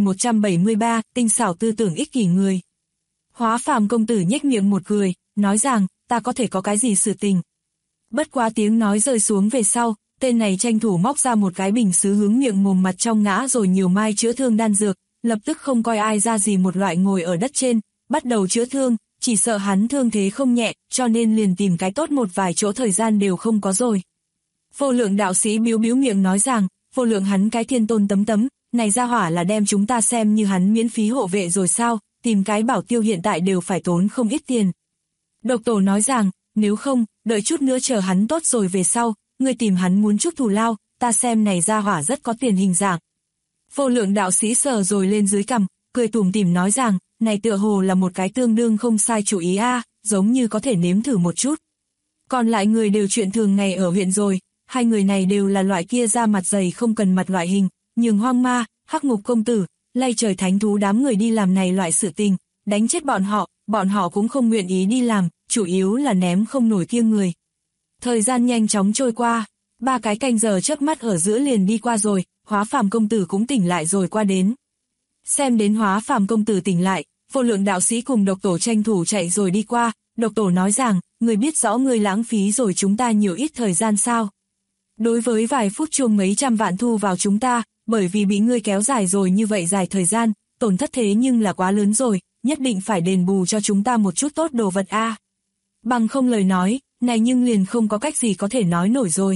9173, tinh xảo tư tưởng ích kỷ người. Hóa Phàm công tử nhếch miệng một cười, nói rằng, ta có thể có cái gì sự tình. Bất quá tiếng nói rơi xuống về sau, tên này tranh thủ móc ra một cái bình sứ hướng miệng mồm mặt trong ngã rồi nhiều mai chữa thương đan dược, lập tức không coi ai ra gì một loại ngồi ở đất trên, bắt đầu chữa thương, chỉ sợ hắn thương thế không nhẹ, cho nên liền tìm cái tốt một vài chỗ thời gian đều không có rồi. Vô Lượng đạo sĩ biếu biếu miệng nói rằng, Vô Lượng hắn cái thiên tôn tấm tấm, này ra hỏa là đem chúng ta xem như hắn miễn phí hộ vệ rồi sao, tìm cái bảo tiêu hiện tại đều phải tốn không ít tiền. Độc Tổ nói rằng, nếu không, đợi chút nữa chờ hắn tốt rồi về sau, ngươi tìm hắn muốn chút thù lao, ta xem này ra hỏa rất có tiền hình dạng. Vô Lượng đạo sĩ sờ rồi lên dưới cằm, cười tủm tỉm nói rằng, này tựa hồ là một cái tương đương không sai chủ ý a, giống như có thể nếm thử một chút. Còn lại người đều chuyện thường ngày ở huyện rồi, hai người này đều là loại kia da mặt dày không cần mặt loại hình, nhường Hoang Ma, Hắc Ngục công tử, lay trời thánh thú đám người đi làm này loại sự tình, đánh chết bọn họ cũng không nguyện ý đi làm, chủ yếu là ném không nổi kia người. Thời gian nhanh chóng trôi qua, 3 cái canh giờ chớp mắt ở giữa liền đi qua rồi, Hóa Phàm công tử cũng tỉnh lại rồi qua đến. Xem đến Hóa Phàm công tử tỉnh lại, Vô Lượng đạo sĩ cùng Độc Tổ tranh thủ chạy rồi đi qua, Độc Tổ nói rằng, người biết rõ người lãng phí rồi chúng ta nhiều ít thời gian sao. Đối với vài phút chuông mấy trăm vạn thu vào chúng ta, bởi vì bị ngươi kéo dài rồi như vậy dài thời gian, tổn thất thế nhưng là quá lớn rồi, nhất định phải đền bù cho chúng ta một chút tốt đồ vật a. Bằng không lời nói, này nhưng liền không có cách gì có thể nói nổi rồi.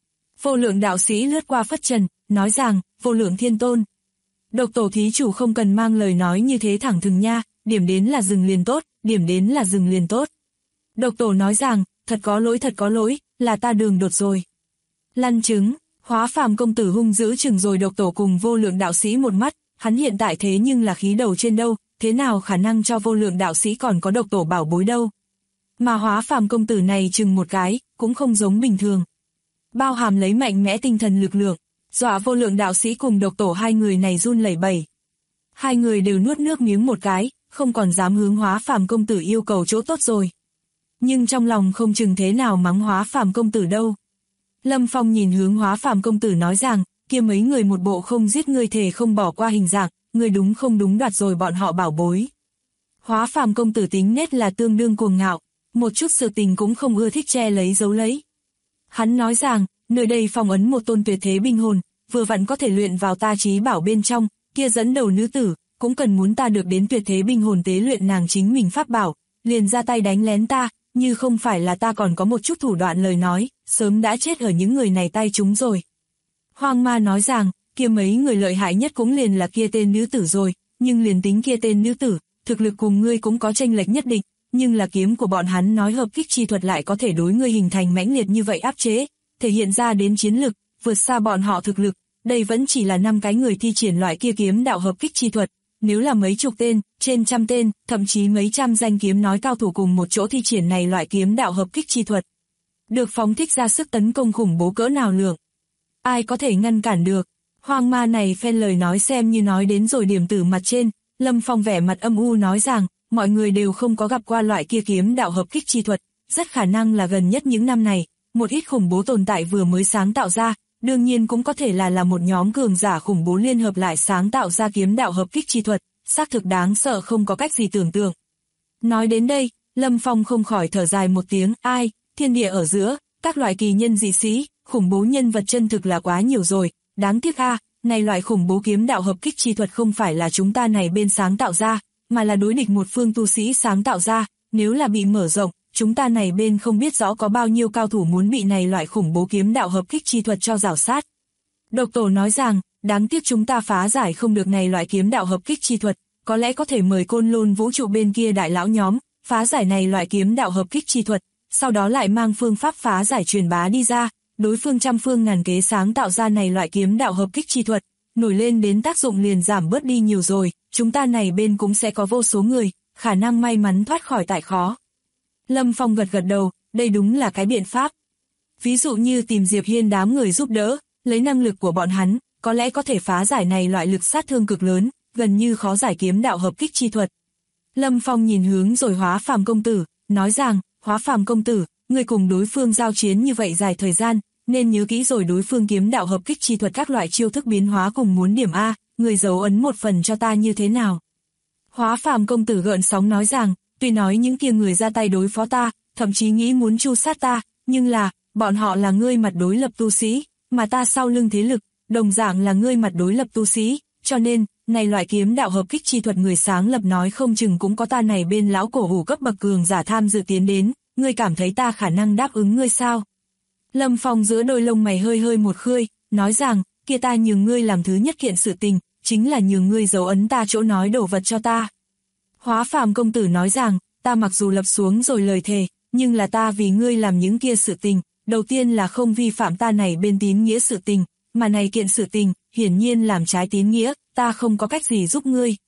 Vô Lượng đạo sĩ lướt qua phất trần, nói rằng, Vô Lượng thiên tôn. Độc Tổ thí chủ không cần mang lời nói như thế thẳng thừng nha, điểm đến là dừng liền tốt, điểm đến là dừng liền tốt. Độc Tổ nói rằng, thật có lỗi, là ta đường đột rồi. Lăn trứng, Hóa Phàm công tử hung dữ chừng rồi Độc Tổ cùng Vô Lượng đạo sĩ một mắt, hắn hiện tại thế nhưng là khí đầu trên đâu, thế nào khả năng cho Vô Lượng đạo sĩ còn có Độc Tổ bảo bối đâu. Mà Hóa Phàm công tử này chừng một cái, cũng không giống bình thường. Bao hàm lấy mạnh mẽ tinh thần lực lượng, dọa Vô Lượng đạo sĩ cùng Độc Tổ hai người này run lẩy bẩy. Hai người đều nuốt nước miếng một cái, không còn dám hướng Hóa Phàm công tử yêu cầu chỗ tốt rồi. Nhưng trong lòng không chừng thế nào mắng Hóa Phàm công tử đâu. Lâm Phong nhìn hướng Hóa Phàm công tử nói rằng, kia mấy người một bộ không giết ngươi thề không bỏ qua hình dạng, ngươi đúng không đúng đoạt rồi bọn họ bảo bối. Hóa Phàm công tử tính nết là tương đương cuồng ngạo, một chút sự tình cũng không ưa thích che lấy giấu lấy. Hắn nói rằng, nơi đây phong ấn một tôn tuyệt thế binh hồn, vừa vặn có thể luyện vào ta trí bảo bên trong, kia dẫn đầu nữ tử, cũng cần muốn ta được đến tuyệt thế binh hồn tế luyện nàng chính mình pháp bảo, liền ra tay đánh lén ta, như không phải là ta còn có một chút thủ đoạn lời nói, sớm đã chết ở những người này tay chúng rồi. Hoang Ma nói rằng, kia mấy người lợi hại nhất cũng liền là kia tên nữ tử rồi, nhưng liền tính kia tên nữ tử, thực lực cùng ngươi cũng có chênh lệch nhất định, nhưng là kiếm của bọn hắn nói hợp kích chi thuật lại có thể đối ngươi hình thành mãnh liệt như vậy áp chế, thể hiện ra đến chiến lực, vượt xa bọn họ thực lực, đây vẫn chỉ là 5 cái người thi triển loại kia kiếm đạo hợp kích chi thuật, nếu là mấy chục tên, trên trăm tên, thậm chí mấy trăm danh kiếm nói cao thủ cùng một chỗ thi triển này loại kiếm đạo hợp kích chi thuật, được phóng thích ra sức tấn công khủng bố cỡ nào lượng. Ai có thể ngăn cản được? Hoang Ma này phen lời nói xem như nói đến rồi điểm tử mặt trên, Lâm Phong vẻ mặt âm u nói rằng, mọi người đều không có gặp qua loại kia kiếm đạo hợp kích chi thuật, rất khả năng là gần nhất những năm này, một ít khủng bố tồn tại vừa mới sáng tạo ra, đương nhiên cũng có thể là một nhóm cường giả khủng bố liên hợp lại sáng tạo ra kiếm đạo hợp kích chi thuật, xác thực đáng sợ không có cách gì tưởng tượng. Nói đến đây, Lâm Phong không khỏi thở dài một tiếng, ai, thiên địa ở giữa, các loại kỳ nhân dị sĩ, khủng bố nhân vật chân thực là quá nhiều rồi, đáng tiếc a, này loại khủng bố kiếm đạo hợp kích chi thuật không phải là chúng ta này bên sáng tạo ra, mà là đối địch một phương tu sĩ sáng tạo ra, nếu là bị mở rộng, chúng ta này bên không biết rõ có bao nhiêu cao thủ muốn bị này loại khủng bố kiếm đạo hợp kích chi thuật cho rào sát. Độc Tổ nói rằng, đáng tiếc chúng ta phá giải không được này loại kiếm đạo hợp kích chi thuật, có lẽ có thể mời Côn Lôn vũ trụ bên kia đại lão nhóm, phá giải này loại kiếm đạo hợp kích chi thuật, sau đó lại mang phương pháp phá giải truyền bá đi ra, đối phương trăm phương ngàn kế sáng tạo ra này loại kiếm đạo hợp kích chi thuật, nổi lên đến tác dụng liền giảm bớt đi nhiều rồi, chúng ta này bên cũng sẽ có vô số người, khả năng may mắn thoát khỏi tại khó. Lâm Phong gật gật đầu, đây đúng là cái biện pháp. Ví dụ như tìm Diệp Hiên đám người giúp đỡ, lấy năng lực của bọn hắn, có lẽ có thể phá giải này loại lực sát thương cực lớn, gần như khó giải kiếm đạo hợp kích chi thuật. Lâm Phong nhìn hướng rồi Hóa Phàm công tử, nói rằng, Hóa Phàm công tử, người cùng đối phương giao chiến như vậy dài thời gian, nên nhớ kỹ rồi đối phương kiếm đạo hợp kích chi thuật các loại chiêu thức biến hóa cùng muốn điểm A, người dấu ấn một phần cho ta như thế nào. Hóa Phàm công tử gợn sóng nói rằng, tuy nói những kia người ra tay đối phó ta, thậm chí nghĩ muốn tru sát ta, nhưng là, bọn họ là ngươi mặt đối lập tu sĩ, mà ta sau lưng thế lực, đồng dạng là ngươi mặt đối lập tu sĩ, cho nên, này loại kiếm đạo hợp kích chi thuật người sáng lập nói không chừng cũng có ta này bên lão cổ hủ cấp bậc cường giả tham dự tiến đến, ngươi cảm thấy ta khả năng đáp ứng ngươi sao? Lâm Phong giữa đôi lông mày hơi hơi một khơi, nói rằng, kia ta nhường ngươi làm thứ nhất kiện sự tình, chính là nhường ngươi dấu ấn ta chỗ nói đổ vật cho ta. Hóa Phàm công tử nói rằng, ta mặc dù lập xuống rồi lời thề, nhưng là ta vì ngươi làm những kia sự tình, đầu tiên là không vi phạm ta này bên tín nghĩa sự tình, mà này kiện sự tình, hiển nhiên làm trái tín nghĩa, ta không có cách gì giúp ngươi.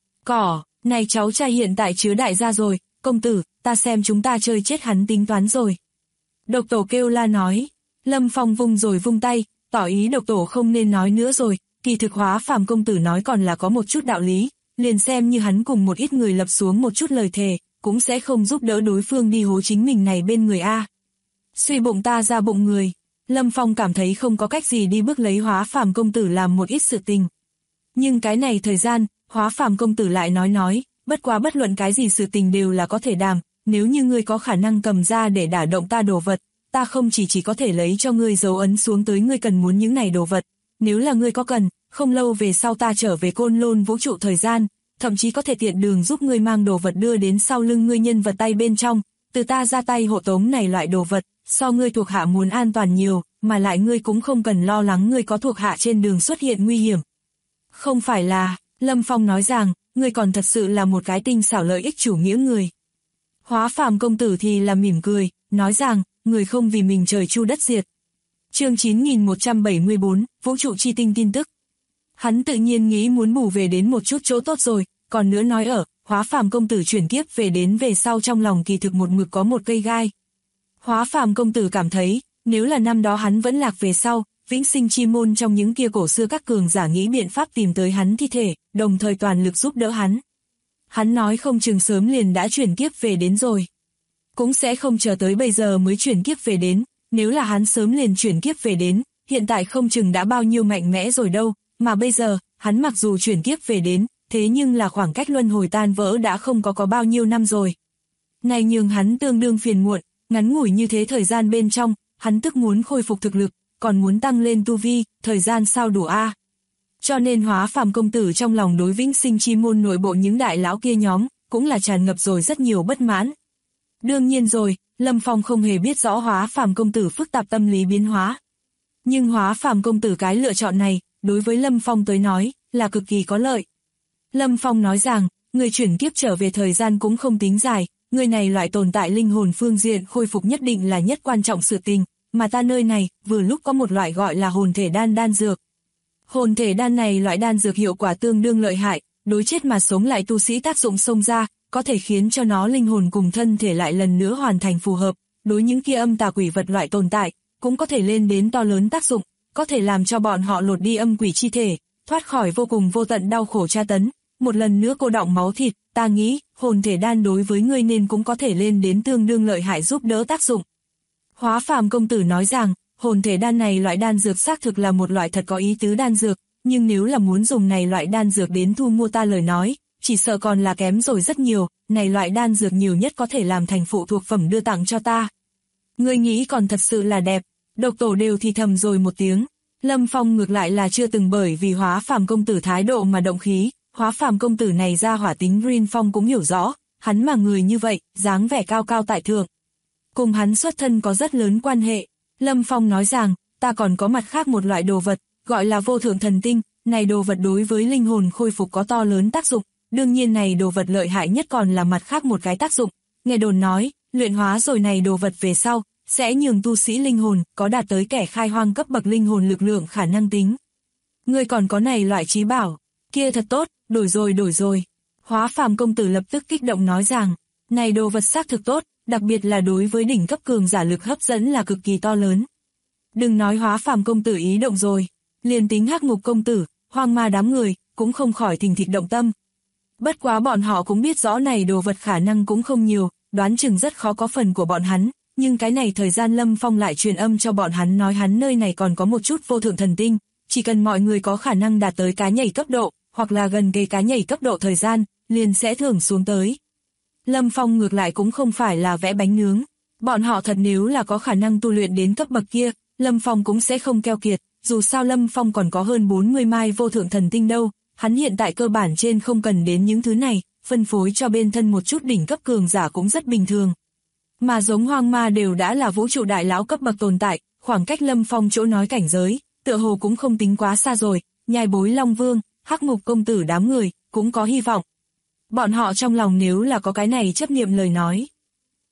Này cháu trai hiện tại chứa đại gia rồi, công tử, ta xem chúng ta chơi chết hắn tính toán rồi. Độc tổ kêu la nói, Lâm Phong vung rồi vung tay, tỏ ý độc tổ không nên nói nữa rồi, kỳ thực Hóa Phàm công tử nói còn là có một chút đạo lý, liền xem như hắn cùng một ít người lập xuống một chút lời thề, cũng sẽ không giúp đỡ đối phương đi hố chính mình này bên người a. Suy bụng ta ra bụng người, Lâm Phong cảm thấy không có cách gì đi bước lấy Hóa Phàm công tử làm một ít sự tình. Nhưng cái này thời gian, Hóa Phàm công tử lại nói, bất quá bất luận cái gì sự tình đều là có thể đàm, nếu như ngươi có khả năng cầm ra để đả động ta đồ vật, ta không chỉ có thể lấy cho ngươi dấu ấn xuống tới ngươi cần muốn những này đồ vật, nếu là ngươi có cần, không lâu về sau ta trở về Côn Lôn vũ trụ thời gian, thậm chí có thể tiện đường giúp ngươi mang đồ vật đưa đến sau lưng ngươi nhân vật tay bên trong, từ ta ra tay hộ tống này loại đồ vật, so ngươi thuộc hạ muốn an toàn nhiều, mà lại ngươi cũng không cần lo lắng ngươi có thuộc hạ trên đường xuất hiện nguy hiểm. Không phải là, Lâm Phong nói rằng, ngươi còn thật sự là một cái tinh xảo lợi ích chủ nghĩa người. Hóa Phàm công tử thì là mỉm cười, nói rằng, người không vì mình trời chu đất diệt. Chương 9174, Vũ trụ chi tinh tin tức. Hắn tự nhiên nghĩ muốn bù về đến một chút chỗ tốt rồi, còn nữa nói ở, Hóa Phàm công tử chuyển kiếp về đến về sau trong lòng kỳ thực một mực có một cây gai. Hóa Phàm công tử cảm thấy, nếu là năm đó hắn vẫn lạc về sau, vĩnh sinh chi môn trong những kia cổ xưa các cường giả nghĩ biện pháp tìm tới hắn thi thể, đồng thời toàn lực giúp đỡ hắn. Hắn nói không chừng sớm liền đã chuyển kiếp về đến rồi. Cũng sẽ không chờ tới bây giờ mới chuyển kiếp về đến, nếu là hắn sớm liền chuyển kiếp về đến, hiện tại không chừng đã bao nhiêu mạnh mẽ rồi đâu, mà bây giờ, hắn mặc dù chuyển kiếp về đến, thế nhưng là khoảng cách luân hồi tan vỡ đã không có bao nhiêu năm rồi. Này nhường hắn tương đương phiền muộn, ngắn ngủi như thế thời gian bên trong, hắn tức muốn khôi phục thực lực, còn muốn tăng lên tu vi, thời gian sao đủ a? Cho nên Hóa Phàm công tử trong lòng đối vĩnh sinh chi môn nội bộ những đại lão kia nhóm, cũng là tràn ngập rồi rất nhiều bất mãn. Đương nhiên rồi, Lâm Phong không hề biết rõ Hóa Phàm công tử phức tạp tâm lý biến hóa. Nhưng Hóa Phàm công tử cái lựa chọn này, đối với Lâm Phong tới nói, là cực kỳ có lợi. Lâm Phong nói rằng, người chuyển kiếp trở về thời gian cũng không tính dài, người này loại tồn tại linh hồn phương diện khôi phục nhất định là nhất quan trọng sự tình, mà ta nơi này, vừa lúc có một loại gọi là hồn thể đan dược. Hồn thể đan này loại đan dược hiệu quả tương đương lợi hại, đối chết mà sống lại tu sĩ tác dụng xông ra, có thể khiến cho nó linh hồn cùng thân thể lại lần nữa hoàn thành phù hợp, đối những kia âm tà quỷ vật loại tồn tại, cũng có thể lên đến to lớn tác dụng, có thể làm cho bọn họ lột đi âm quỷ chi thể, thoát khỏi vô cùng vô tận đau khổ tra tấn, một lần nữa cô đọng máu thịt, ta nghĩ, hồn thể đan đối với ngươi nên cũng có thể lên đến tương đương lợi hại giúp đỡ tác dụng. Hóa Phàm công tử nói rằng, hồn thể đan này loại đan dược xác thực là một loại thật có ý tứ đan dược, nhưng nếu là muốn dùng này loại đan dược đến thu mua ta lời nói, chỉ sợ còn là kém rồi rất nhiều, này loại đan dược nhiều nhất có thể làm thành phụ thuộc phẩm đưa tặng cho ta. Ngươi nghĩ còn thật sự là đẹp, độc tổ đều thì thầm rồi một tiếng. Lâm Phong ngược lại là chưa từng bởi vì Hóa Phàm công tử thái độ mà động khí, Hóa Phàm công tử này ra hỏa tính Green Phong cũng hiểu rõ, hắn mà người như vậy, dáng vẻ cao cao tại thượng. Cùng hắn xuất thân có rất lớn quan hệ. Lâm Phong nói rằng, ta còn có mặt khác một loại đồ vật, gọi là vô thượng thần tinh, này đồ vật đối với linh hồn khôi phục có to lớn tác dụng, đương nhiên này đồ vật lợi hại nhất còn là mặt khác một cái tác dụng. Nghe đồn nói, luyện hóa rồi này đồ vật về sau, sẽ nhường tu sĩ linh hồn có đạt tới kẻ khai hoang cấp bậc linh hồn lực lượng khả năng tính. Ngươi còn có này loại trí bảo, kia thật tốt, đổi rồi. Hóa Phàm công tử lập tức kích động nói rằng, này đồ vật xác thực tốt, đặc biệt là đối với đỉnh cấp cường giả lực hấp dẫn là cực kỳ to lớn. Đừng nói Hóa Phàm công tử ý động rồi, liền tính Hắc Ngục công tử, Hoang Ma đám người, cũng không khỏi thình thịch động tâm. Bất quá bọn họ cũng biết rõ này đồ vật khả năng cũng không nhiều, đoán chừng rất khó có phần của bọn hắn, nhưng cái này thời gian Lâm Phong lại truyền âm cho bọn hắn nói hắn nơi này còn có một chút vô thượng thần tinh, chỉ cần mọi người có khả năng đạt tới cá nhảy cấp độ, hoặc là gần kề cá nhảy cấp độ thời gian, liền sẽ thưởng xuống tới. Lâm Phong ngược lại cũng không phải là vẽ bánh nướng, bọn họ thật nếu là có khả năng tu luyện đến cấp bậc kia, Lâm Phong cũng sẽ không keo kiệt, dù sao Lâm Phong còn có hơn 40 mai vô thượng thần tinh đâu, hắn hiện tại cơ bản trên không cần đến những thứ này, phân phối cho bên thân một chút đỉnh cấp cường giả cũng rất bình thường. Mà giống Hoang Ma đều đã là vũ trụ đại lão cấp bậc tồn tại, khoảng cách Lâm Phong chỗ nói cảnh giới, tựa hồ cũng không tính quá xa rồi, Nhai Bối Long Vương, Hắc Ngục công tử đám người, cũng có hy vọng. Bọn họ trong lòng nếu là có cái này chấp niệm lời nói.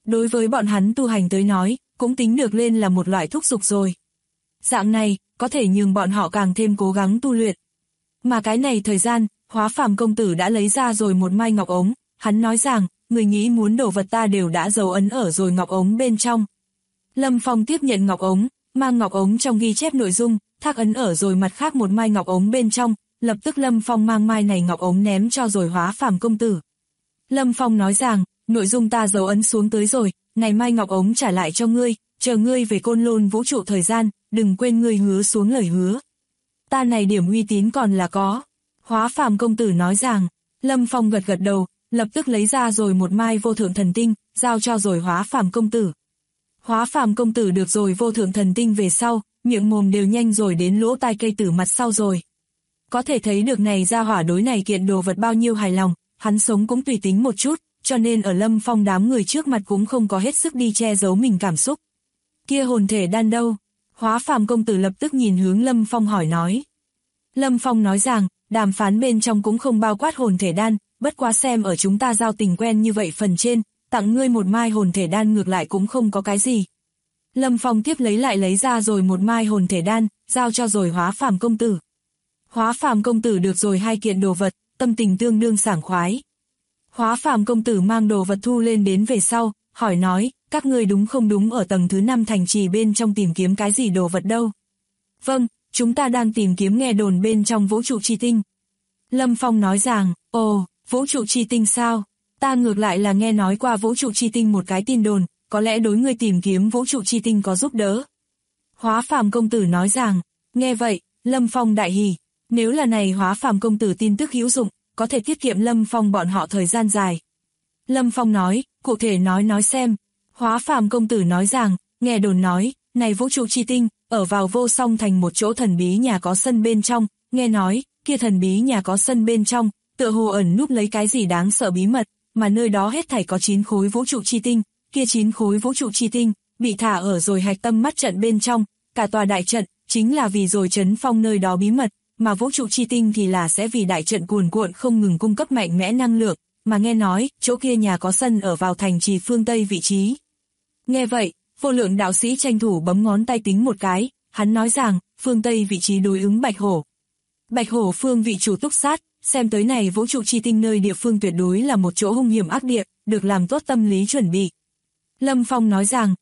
Đối với bọn hắn tu hành tới nói, cũng tính được lên là một loại thúc giục rồi. Dạng này, có thể nhường bọn họ càng thêm cố gắng tu luyện. Mà cái này thời gian, Hóa Phàm công tử đã lấy ra rồi một mai ngọc ống, hắn nói rằng, người nghĩ muốn đồ vật ta đều đã dấu ấn ở rồi ngọc ống bên trong. Lâm Phong tiếp nhận ngọc ống, mang ngọc ống trong ghi chép nội dung, thác ấn ở rồi mặt khác một mai ngọc ống bên trong, lập tức Lâm Phong mang mai này ngọc ống ném cho rồi Hóa Phàm công tử. Lâm Phong nói rằng, nội dung ta dấu ấn xuống tới rồi, này mai ngọc ống trả lại cho ngươi, chờ ngươi về Côn Lôn vũ trụ thời gian, đừng quên ngươi hứa xuống lời hứa. Ta này điểm uy tín còn là có. Hóa Phàm công tử nói rằng, Lâm Phong gật gật đầu, lập tức lấy ra rồi một mai vô thượng thần tinh, giao cho rồi Hóa Phàm công tử. Hóa Phàm công tử được rồi vô thượng thần tinh về sau, miệng mồm đều nhanh rồi đến lỗ tai cây tử mặt sau rồi. Có thể thấy được này ra hỏa đối này kiện đồ vật bao nhiêu hài lòng, hắn sống cũng tùy tính một chút, cho nên ở Lâm Phong đám người trước mặt cũng không có hết sức đi che giấu mình cảm xúc. Kia hồn thể đan đâu? Hóa Phàm công tử lập tức nhìn hướng Lâm Phong hỏi nói. Lâm Phong nói rằng, đàm phán bên trong cũng không bao quát hồn thể đan, bất quá xem ở chúng ta giao tình quen như vậy phần trên, tặng ngươi một mai hồn thể đan ngược lại cũng không có cái gì. Lâm Phong tiếp lấy ra rồi một mai hồn thể đan, giao cho rồi Hóa Phàm công tử. Hóa Phàm công tử được rồi hai kiện đồ vật, tâm tình tương đương sảng khoái. Hóa Phàm công tử mang đồ vật thu lên đến về sau, hỏi nói, các ngươi đúng không đúng ở tầng thứ 5 thành trì bên trong tìm kiếm cái gì đồ vật đâu? Vâng, chúng ta đang tìm kiếm nghe đồn bên trong vũ trụ chi tinh. Lâm Phong nói rằng, ồ, vũ trụ chi tinh sao? Ta ngược lại là nghe nói qua vũ trụ chi tinh một cái tin đồn, có lẽ đối ngươi tìm kiếm vũ trụ chi tinh có giúp đỡ. Hóa Phàm công tử nói rằng, nghe vậy, Lâm Phong đại hỉ, nếu là này Hóa Phàm công tử tin tức hữu dụng, có thể tiết kiệm Lâm Phong bọn họ thời gian dài. Lâm Phong nói, cụ thể nói xem. Hóa Phàm công tử nói rằng, nghe đồn nói, này vũ trụ chi tinh, ở vào Vô Song thành một chỗ thần bí nhà có sân bên trong, nghe nói, kia thần bí nhà có sân bên trong, tựa hồ ẩn núp lấy cái gì đáng sợ bí mật, mà nơi đó hết thảy có 9 khối vũ trụ chi tinh, kia 9 khối vũ trụ chi tinh, bị thả ở rồi hạch tâm mắt trận bên trong, cả tòa đại trận, chính là vì rồi trấn phong nơi đó bí mật, mà vũ trụ chi tinh thì là sẽ vì đại trận cuồn cuộn không ngừng cung cấp mạnh mẽ năng lượng, mà nghe nói, chỗ kia nhà có sân ở vào thành trì phương Tây vị trí. Nghe vậy, Vô Lượng đạo sĩ tranh thủ bấm ngón tay tính một cái, hắn nói rằng, phương Tây vị trí đối ứng Bạch Hổ. Bạch Hổ phương vị chủ túc sát, xem tới này vũ trụ chi tinh nơi địa phương tuyệt đối là một chỗ hung hiểm ác địa, được làm tốt tâm lý chuẩn bị. Lâm Phong nói rằng,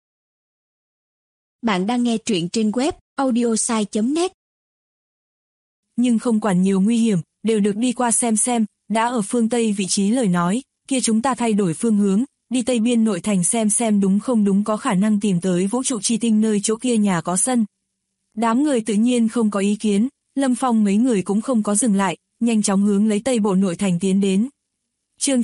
bạn đang nghe truyện trên web audiosai.net. Nhưng không quản nhiều nguy hiểm, đều được đi qua xem, đã ở phương Tây vị trí lời nói, kia chúng ta thay đổi phương hướng, đi Tây Biên nội thành xem đúng không đúng có khả năng tìm tới vũ trụ chi tinh nơi chỗ kia nhà có sân. Đám người tự nhiên không có ý kiến, Lâm Phong mấy người cũng không có dừng lại, nhanh chóng hướng lấy Tây Bộ nội thành tiến đến. Chương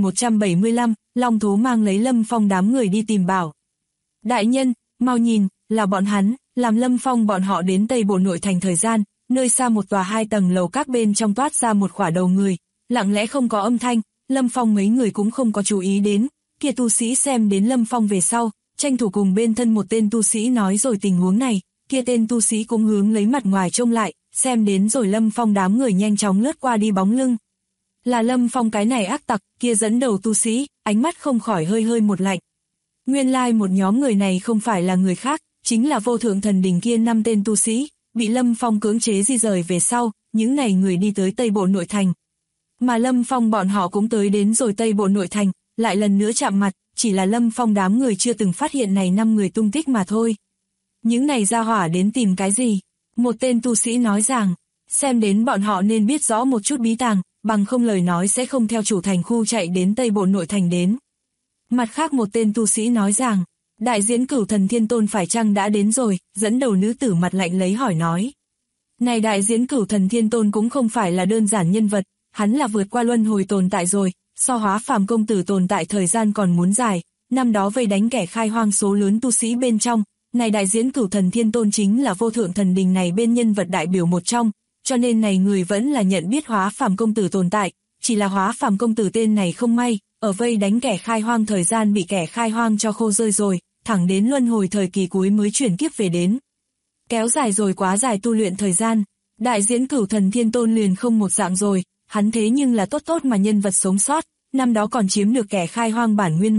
9175, Long Thố mang lấy Lâm Phong đám người đi tìm bảo. Đại nhân, mau nhìn, là bọn hắn, làm Lâm Phong bọn họ đến Tây Bộ nội thành thời gian, nơi xa một tòa 2 tầng lầu các bên trong toát ra một khỏa đầu người, lặng lẽ không có âm thanh, Lâm Phong mấy người cũng không có chú ý đến, kia tu sĩ xem đến Lâm Phong về sau, tranh thủ cùng bên thân một tên tu sĩ nói rồi tình huống này, kia tên tu sĩ cũng hướng lấy mặt ngoài trông lại, xem đến rồi Lâm Phong đám người nhanh chóng lướt qua đi bóng lưng. Là Lâm Phong cái này ác tặc, kia dẫn đầu tu sĩ, ánh mắt không khỏi hơi một lạnh. Nguyên lai một nhóm người này không phải là người khác, chính là Vô Thượng Thần Đình kia 5 tên tu sĩ, bị Lâm Phong cưỡng chế di rời về sau, những này người đi tới Tây Bộ nội thành. Mà Lâm Phong bọn họ cũng tới đến rồi Tây Bộ nội thành, lại lần nữa chạm mặt, chỉ là Lâm Phong đám người chưa từng phát hiện này 5 người tung tích mà thôi. Những này ra hỏa đến tìm cái gì? Một tên tu sĩ nói rằng, xem đến bọn họ nên biết rõ một chút bí tàng, bằng không lời nói sẽ không theo chủ thành khu chạy đến Tây Bộ nội thành đến. Mặt khác một tên tu sĩ nói rằng, đại diễn Cửu Thần Thiên Tôn phải chăng đã đến rồi, dẫn đầu nữ tử mặt lạnh lấy hỏi nói. Này đại diễn Cửu Thần Thiên Tôn cũng không phải là đơn giản nhân vật, hắn là vượt qua luân hồi tồn tại rồi, so Hóa Phàm công tử tồn tại thời gian còn muốn dài, năm đó vây đánh kẻ khai hoang số lớn tu sĩ bên trong, này đại diễn Cửu Thần Thiên Tôn chính là Vô Thượng Thần Đình này bên nhân vật đại biểu một trong, cho nên này người vẫn là nhận biết Hóa Phàm công tử tồn tại, chỉ là Hóa Phàm công tử tên này không may, ở vây đánh kẻ khai hoang thời gian bị kẻ khai hoang cho khô rơi rồi, thẳng đến luân hồi thời kỳ cuối mới chuyển kiếp về đến. Kéo dài rồi quá dài tu luyện thời gian, đại diễn Cửu Thần Thiên Tôn liền không một dạng rồi, hắn thế nhưng là tốt mà nhân vật sống sót, năm đó còn chiếm được kẻ khai hoang bản nguyên máu,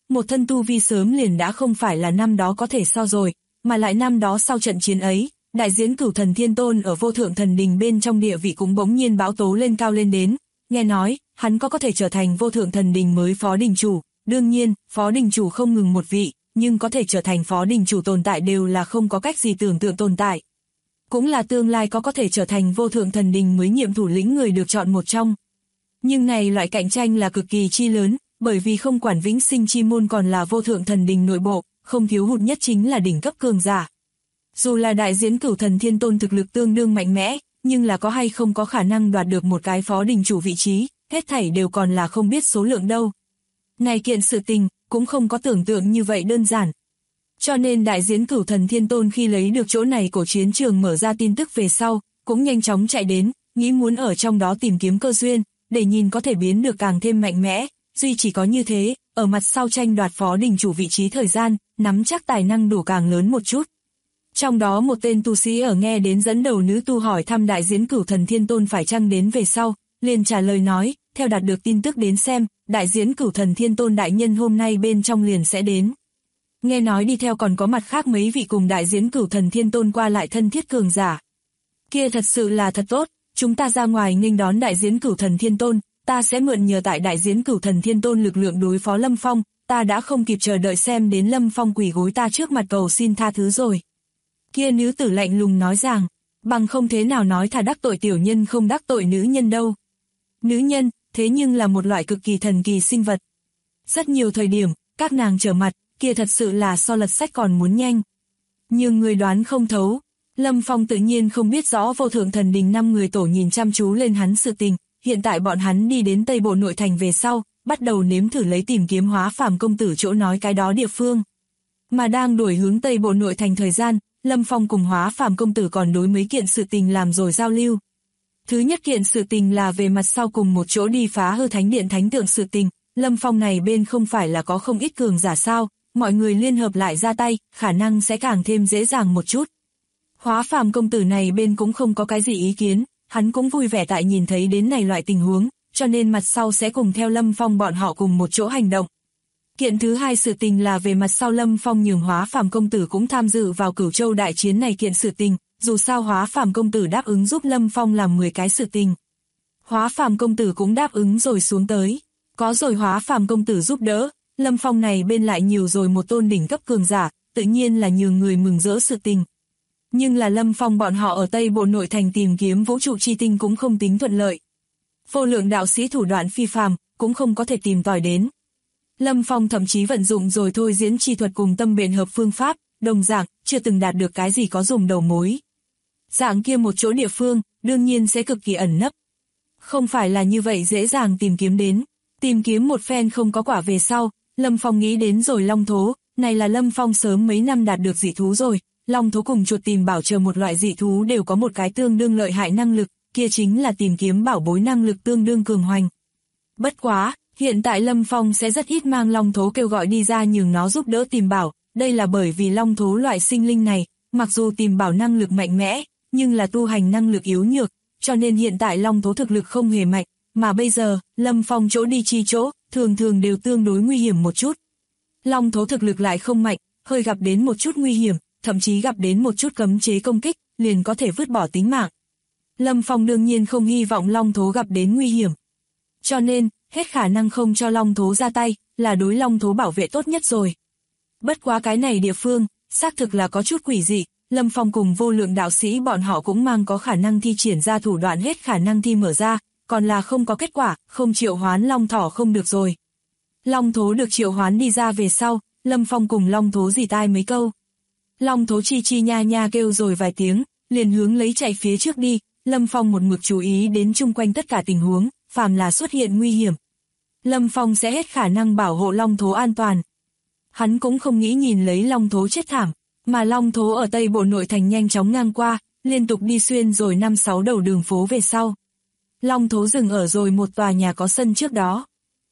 một thân tu vi sớm liền đã không phải là năm đó có thể so rồi, mà lại năm đó sau trận chiến ấy, đại diễn Cửu Thần Thiên Tôn ở Vô Thượng Thần Đình bên trong địa vị cũng bỗng nhiên bão tố lên cao lên đến, nghe nói, hắn có thể trở thành Vô Thượng Thần Đình mới phó đình chủ, đương nhiên, phó đình chủ không ngừng một vị, nhưng có thể trở thành phó đình chủ tồn tại đều là không có cách gì tưởng tượng tồn tại. Cũng là tương lai có thể trở thành Vô Thượng Thần Đình mới nhiệm thủ lĩnh người được chọn một trong. Nhưng này loại cạnh tranh là cực kỳ chi lớn, bởi vì không quản Vĩnh Sinh Chi Môn còn là Vô Thượng Thần Đình nội bộ, không thiếu hụt nhất chính là đỉnh cấp cường giả. Dù là đại diễn Cửu Thần Thiên Tôn thực lực tương đương mạnh mẽ, nhưng là có hay không có khả năng đoạt được một cái phó đình chủ vị trí, hết thảy đều còn là không biết số lượng đâu. Này kiện sự tình, cũng không có tưởng tượng như vậy đơn giản. Cho nên đại diễn Cửu Thần Thiên Tôn khi lấy được chỗ này cổ chiến trường mở ra tin tức về sau, cũng nhanh chóng chạy đến, nghĩ muốn ở trong đó tìm kiếm cơ duyên, để nhìn có thể biến được càng thêm mạnh mẽ, duy chỉ có như thế, ở mặt sau tranh đoạt phó đình chủ vị trí thời gian, nắm chắc tài năng đủ càng lớn một chút. Trong đó một tên tu sĩ ở nghe đến dẫn đầu nữ tu hỏi thăm đại diễn Cửu Thần Thiên Tôn phải chăng đến về sau, liền trả lời nói, theo đạt được tin tức đến xem, đại diễn Cửu Thần Thiên Tôn đại nhân hôm nay bên trong liền sẽ đến. Nghe nói đi theo còn có mặt khác mấy vị cùng đại diễn Cửu Thần Thiên Tôn qua lại thân thiết cường giả. Kia thật sự là thật tốt, chúng ta ra ngoài nghênh đón đại diễn Cửu Thần Thiên Tôn, ta sẽ mượn nhờ tại đại diễn Cửu Thần Thiên Tôn lực lượng đối phó Lâm Phong, ta đã không kịp chờ đợi xem đến Lâm Phong quỳ gối ta trước mặt cầu xin tha thứ rồi. Kia nữ tử lạnh lùng nói rằng, bằng không thế nào nói thà đắc tội tiểu nhân không đắc tội nữ nhân đâu. Nữ nhân, thế nhưng là một loại cực kỳ thần kỳ sinh vật. Rất nhiều thời điểm, các nàng trở mặt, kia thật sự là so lật sách còn muốn nhanh. Nhưng người đoán không thấu, Lâm Phong tự nhiên không biết rõ Vô Thượng Thần Đình 5 người tổ nhìn chăm chú lên hắn sự tình, hiện tại bọn hắn đi đến Tây Bộ Nội Thành về sau, bắt đầu nếm thử lấy tìm kiếm Hóa Phàm công tử chỗ nói cái đó địa phương. Mà đang đuổi hướng Tây Bộ Nội Thành thời gian, Lâm Phong cùng Hóa Phàm công tử còn đối mấy kiện sự tình làm rồi giao lưu. Thứ nhất kiện sự tình là về mặt sau cùng một chỗ đi phá hư thánh điện thánh tượng sự tình, Lâm Phong này bên không phải là có không ít cường giả sao, mọi người liên hợp lại ra tay, khả năng sẽ càng thêm dễ dàng một chút. Hóa Phàm công tử này bên cũng không có cái gì ý kiến, hắn cũng vui vẻ tại nhìn thấy đến này loại tình huống, cho nên mặt sau sẽ cùng theo Lâm Phong bọn họ cùng một chỗ hành động. Kiện thứ hai sự tình là về mặt sau Lâm Phong nhường Hóa Phàm công tử cũng tham dự vào Cửu Châu đại chiến này kiện sự tình, dù sao Hóa Phàm công tử đáp ứng giúp Lâm Phong làm 10 cái sự tình. Hóa Phàm công tử cũng đáp ứng rồi xuống tới, có rồi Hóa Phàm công tử giúp đỡ, Lâm Phong này bên lại nhiều rồi một tôn đỉnh cấp cường giả, tự nhiên là nhường người mừng rỡ sự tình. Nhưng là Lâm Phong bọn họ ở Tây Bộ Nội Thành tìm kiếm vũ trụ chi tinh cũng không tính thuận lợi. Vô lượng đạo sĩ thủ đoạn phi phàm, cũng không có thể tìm tòi đến. Lâm Phong thậm chí vận dụng rồi thôi diễn chi thuật cùng tâm biện hợp phương pháp, đồng dạng, chưa từng đạt được cái gì có dùng đầu mối. Dạng kia một chỗ địa phương, đương nhiên sẽ cực kỳ ẩn nấp. Không phải là như vậy dễ dàng tìm kiếm đến. Tìm kiếm một phen không có quả về sau, Lâm Phong nghĩ đến rồi long thố, này là Lâm Phong sớm mấy năm đạt được dị thú rồi. Long thố cùng chuột tìm bảo chờ một loại dị thú đều có một cái tương đương lợi hại năng lực, kia chính là tìm kiếm bảo bối năng lực tương đương cường hoành. Bất quá, hiện tại Lâm Phong sẽ rất ít mang long thố kêu gọi đi ra nhường nó giúp đỡ tìm bảo, đây là bởi vì long thố loại sinh linh này, mặc dù tìm bảo năng lực mạnh mẽ, nhưng là tu hành năng lực yếu nhược, cho nên hiện tại long thố thực lực không hề mạnh, mà bây giờ, Lâm Phong chỗ đi chi chỗ, thường thường đều tương đối nguy hiểm một chút. Long thố thực lực lại không mạnh, hơi gặp đến một chút nguy hiểm, thậm chí gặp đến một chút cấm chế công kích, liền có thể vứt bỏ tính mạng. Lâm Phong đương nhiên không hy vọng long thố gặp đến nguy hiểm. Cho nên, hết khả năng không cho long thố ra tay, là đối long thố bảo vệ tốt nhất rồi. Bất quá cái này địa phương, xác thực là có chút quỷ dị, Lâm Phong cùng vô lượng đạo sĩ bọn họ cũng mang có khả năng thi triển ra thủ đoạn hết khả năng thi mở ra, còn là không có kết quả, không triệu hoán long thỏ không được rồi. Long thố được triệu hoán đi ra về sau, Lâm Phong cùng long thố rỉ tai mấy câu. Long thố chi chi nha nha kêu rồi vài tiếng, liền hướng lấy chạy phía trước đi, Lâm Phong một mực chú ý đến chung quanh tất cả tình huống, phàm là xuất hiện nguy hiểm. Lâm Phong sẽ hết khả năng bảo hộ long thố an toàn. Hắn cũng không nghĩ nhìn lấy long thố chết thảm, mà long thố ở Tây Bộ Nội Thành nhanh chóng ngang qua, liên tục đi xuyên rồi 5-6 đầu đường phố về sau. Long thố dừng ở rồi một tòa nhà có sân trước đó.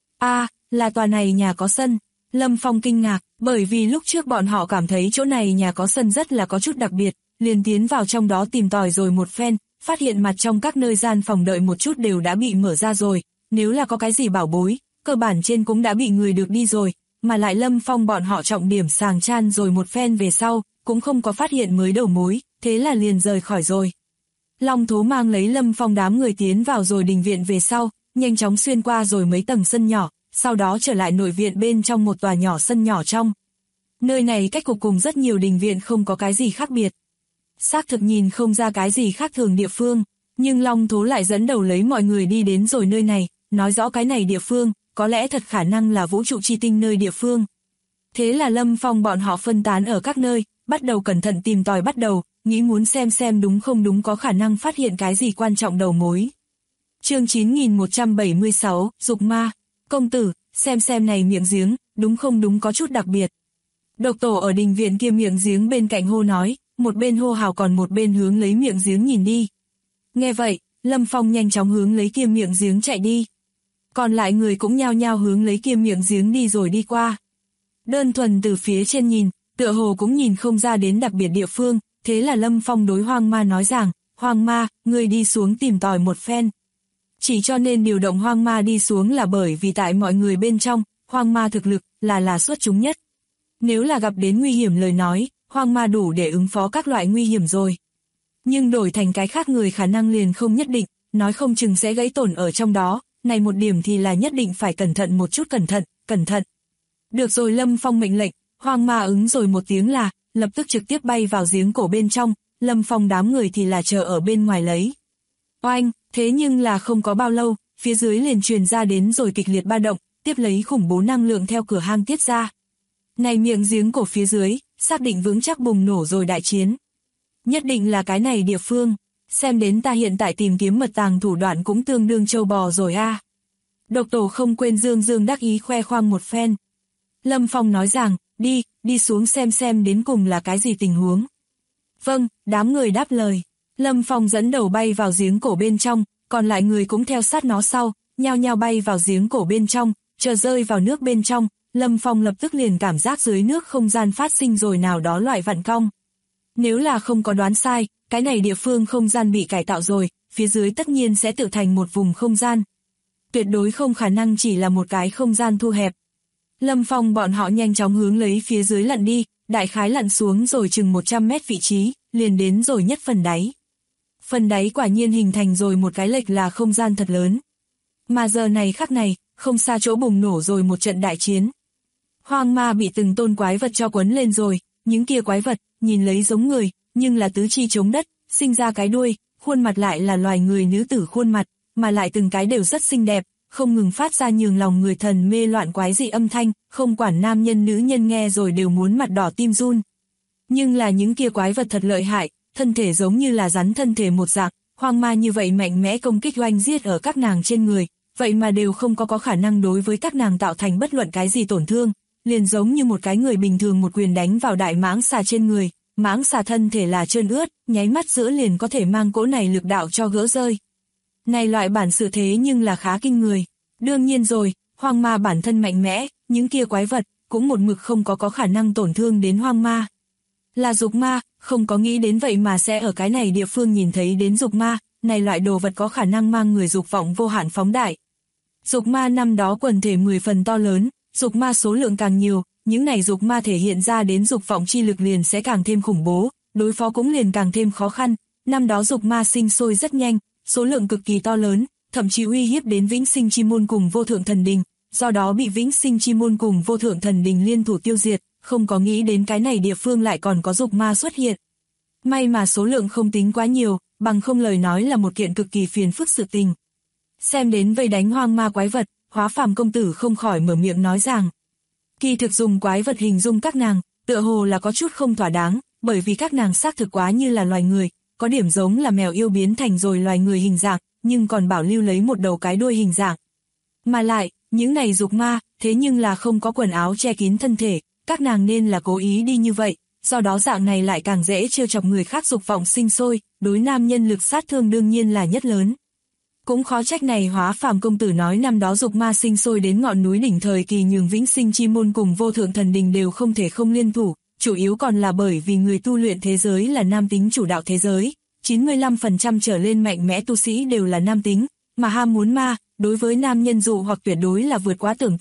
Là tòa này nhà có sân. Lâm Phong kinh ngạc, bởi vì lúc trước bọn họ cảm thấy chỗ này nhà có sân rất là có chút đặc biệt, liền tiến vào trong đó tìm tòi rồi một phen, phát hiện mặt trong các nơi gian phòng đợi một chút đều đã bị mở ra rồi, nếu là có cái gì bảo bối, cơ bản trên cũng đã bị người được đi rồi, mà lại Lâm Phong bọn họ trọng điểm sàng chan rồi một phen về sau, cũng không có phát hiện mới đầu mối, thế là liền rời khỏi rồi. Long Thố mang lấy Lâm Phong đám người tiến vào rồi đình viện về sau, nhanh chóng xuyên qua rồi mấy tầng sân nhỏ, sau đó trở lại nội viện bên trong một tòa nhỏ sân nhỏ trong. Nơi này cách cục cùng rất nhiều đình viện không có cái gì khác biệt. Xác thực nhìn không ra cái gì khác thường địa phương, nhưng Long Thố lại dẫn đầu lấy mọi người đi đến rồi nơi này, nói rõ cái này địa phương, có lẽ thật khả năng là vũ trụ chi tinh nơi địa phương. Thế là Lâm Phong bọn họ phân tán ở các nơi, bắt đầu cẩn thận tìm tòi bắt đầu, nghĩ muốn xem đúng không đúng có khả năng phát hiện cái gì quan trọng đầu mối. Chương 9176, Dục Ma. Công tử, xem này miệng giếng, đúng không đúng có chút đặc biệt. Độc Tổ ở đình viện kia miệng giếng bên cạnh hô nói, một bên hô hào còn một bên hướng lấy miệng giếng nhìn đi. Nghe vậy, Lâm Phong nhanh chóng hướng lấy kia miệng giếng chạy đi. Còn lại người cũng nhao nhao hướng lấy kia miệng giếng đi rồi đi qua. Đơn thuần từ phía trên nhìn, tựa hồ cũng nhìn không ra đến đặc biệt địa phương, thế là Lâm Phong đối Hoang Ma nói rằng, Hoang Ma, ngươi đi xuống tìm tòi một phen. Chỉ cho nên điều động Hoang Ma đi xuống là bởi vì tại mọi người bên trong, Hoang Ma thực lực là xuất chúng nhất. Nếu là gặp đến nguy hiểm lời nói, Hoang Ma đủ để ứng phó các loại nguy hiểm rồi. Nhưng đổi thành cái khác người khả năng liền không nhất định, nói không chừng sẽ gãy tổn ở trong đó, này một điểm thì là nhất định phải cẩn thận một chút cẩn thận. Được rồi Lâm Phong mệnh lệnh, Hoang Ma ứng rồi một tiếng là, lập tức trực tiếp bay vào giếng cổ bên trong, Lâm Phong đám người thì là chờ ở bên ngoài lấy. Oanh, thế nhưng là không có bao lâu, phía dưới liền truyền ra đến rồi kịch liệt ba động, tiếp lấy khủng bố năng lượng theo cửa hang tiết ra. Này miệng giếng cổ phía dưới, xác định vững chắc bùng nổ rồi đại chiến. Nhất định là cái này địa phương, xem đến ta hiện tại tìm kiếm mật tàng thủ đoạn cũng tương đương trâu bò rồi a. Độc Tổ không quên dương đắc ý khoe khoang một phen. Lâm Phong nói rằng, đi xuống xem đến cùng là cái gì tình huống. Vâng, đám người đáp lời. Lâm Phong dẫn đầu bay vào giếng cổ bên trong, còn lại người cũng theo sát nó sau, nhao nhao bay vào giếng cổ bên trong, chờ rơi vào nước bên trong, Lâm Phong lập tức liền cảm giác dưới nước không gian phát sinh rồi nào đó loại vặn cong. Nếu là không có đoán sai, cái này địa phương không gian bị cải tạo rồi, phía dưới tất nhiên sẽ tự thành một vùng không gian. Tuyệt đối không khả năng chỉ là một cái không gian thu hẹp. Lâm Phong bọn họ nhanh chóng hướng lấy phía dưới lặn đi, đại khái lặn xuống rồi chừng 100 mét vị trí, liền đến rồi nhất phần đáy. Phần đáy quả nhiên hình thành rồi một cái lệch là không gian thật lớn. Mà giờ này khắc này, không xa chỗ bùng nổ rồi một trận đại chiến. Hoang Ma bị từng tôn quái vật cho quấn lên rồi, những kia quái vật, nhìn lấy giống người, nhưng là tứ chi chống đất, sinh ra cái đuôi, khuôn mặt lại là loài người nữ tử khuôn mặt, mà lại từng cái đều rất xinh đẹp, không ngừng phát ra nhường lòng người thần mê loạn quái dị âm thanh, không quản nam nhân nữ nhân nghe rồi đều muốn mặt đỏ tim run. Nhưng là những kia quái vật thật lợi hại, thân thể giống như là rắn thân thể một dạng, Hoang Ma như vậy mạnh mẽ công kích oanh giết ở các nàng trên người, vậy mà đều không có khả năng đối với các nàng tạo thành bất luận cái gì tổn thương, liền giống như một cái người bình thường một quyền đánh vào đại mãng xà trên người, mãng xà thân thể là trơn ướt, nháy mắt giữa liền có thể mang cỗ này lực đạo cho gỡ rơi. Này loại bản sự thế nhưng là khá kinh người. Đương nhiên rồi, Hoang Ma bản thân mạnh mẽ, những kia quái vật cũng một mực không có khả năng tổn thương đến Hoang Ma. Là Dục Ma, không có nghĩ đến vậy mà sẽ ở cái này địa phương nhìn thấy đến Dục Ma, này loại đồ vật có khả năng mang người dục vọng vô hạn phóng đại. Dục Ma năm đó quần thể 10 phần to lớn, Dục Ma số lượng càng nhiều, những này Dục Ma thể hiện ra đến dục vọng chi lực liền sẽ càng thêm khủng bố, đối phó cũng liền càng thêm khó khăn. Năm đó Dục Ma sinh sôi rất nhanh, số lượng cực kỳ to lớn, thậm chí uy hiếp đến Vĩnh Sinh Chi Môn cùng Vô Thượng Thần Đình, do đó bị Vĩnh Sinh Chi Môn cùng Vô Thượng Thần Đình liên thủ tiêu diệt, không có nghĩ đến cái này địa phương lại còn có Dục Ma xuất hiện. May mà số lượng không tính quá nhiều, bằng không lời nói là một kiện cực kỳ phiền phức sự tình. Xem đến vây đánh Hoang Ma quái vật, Hóa Phàm công tử không khỏi mở miệng nói rằng, kỳ thực dùng quái vật hình dung các nàng, tựa hồ là có chút không thỏa đáng, bởi vì các nàng xác thực quá như là loài người, có điểm giống là mèo yêu biến thành rồi loài người hình dạng, nhưng còn bảo lưu lấy một đầu cái đuôi hình dạng. Mà lại, những này Dục Ma, thế nhưng là không có quần áo che kín thân thể, các nàng nên là cố ý đi như vậy, do đó dạng này lại càng dễ trêu chọc người khác dục vọng sinh sôi, đối nam nhân lực sát thương đương nhiên là nhất lớn. Cũng khó trách này Hóa Phàm công tử nói năm đó Dục Ma sinh sôi đến ngọn núi đỉnh thời kỳ nhường Vĩnh Sinh Chi Môn cùng Vô Thượng Thần Đình đều không thể không liên thủ, chủ yếu còn là bởi vì người tu luyện thế giới là nam tính chủ đạo thế giới, 95% trở lên mạnh mẽ tu sĩ đều là nam tính, mà ham muốn ma, đối với nam nhân dụ hoặc tuyệt đối là vượt quá tưởng tượng,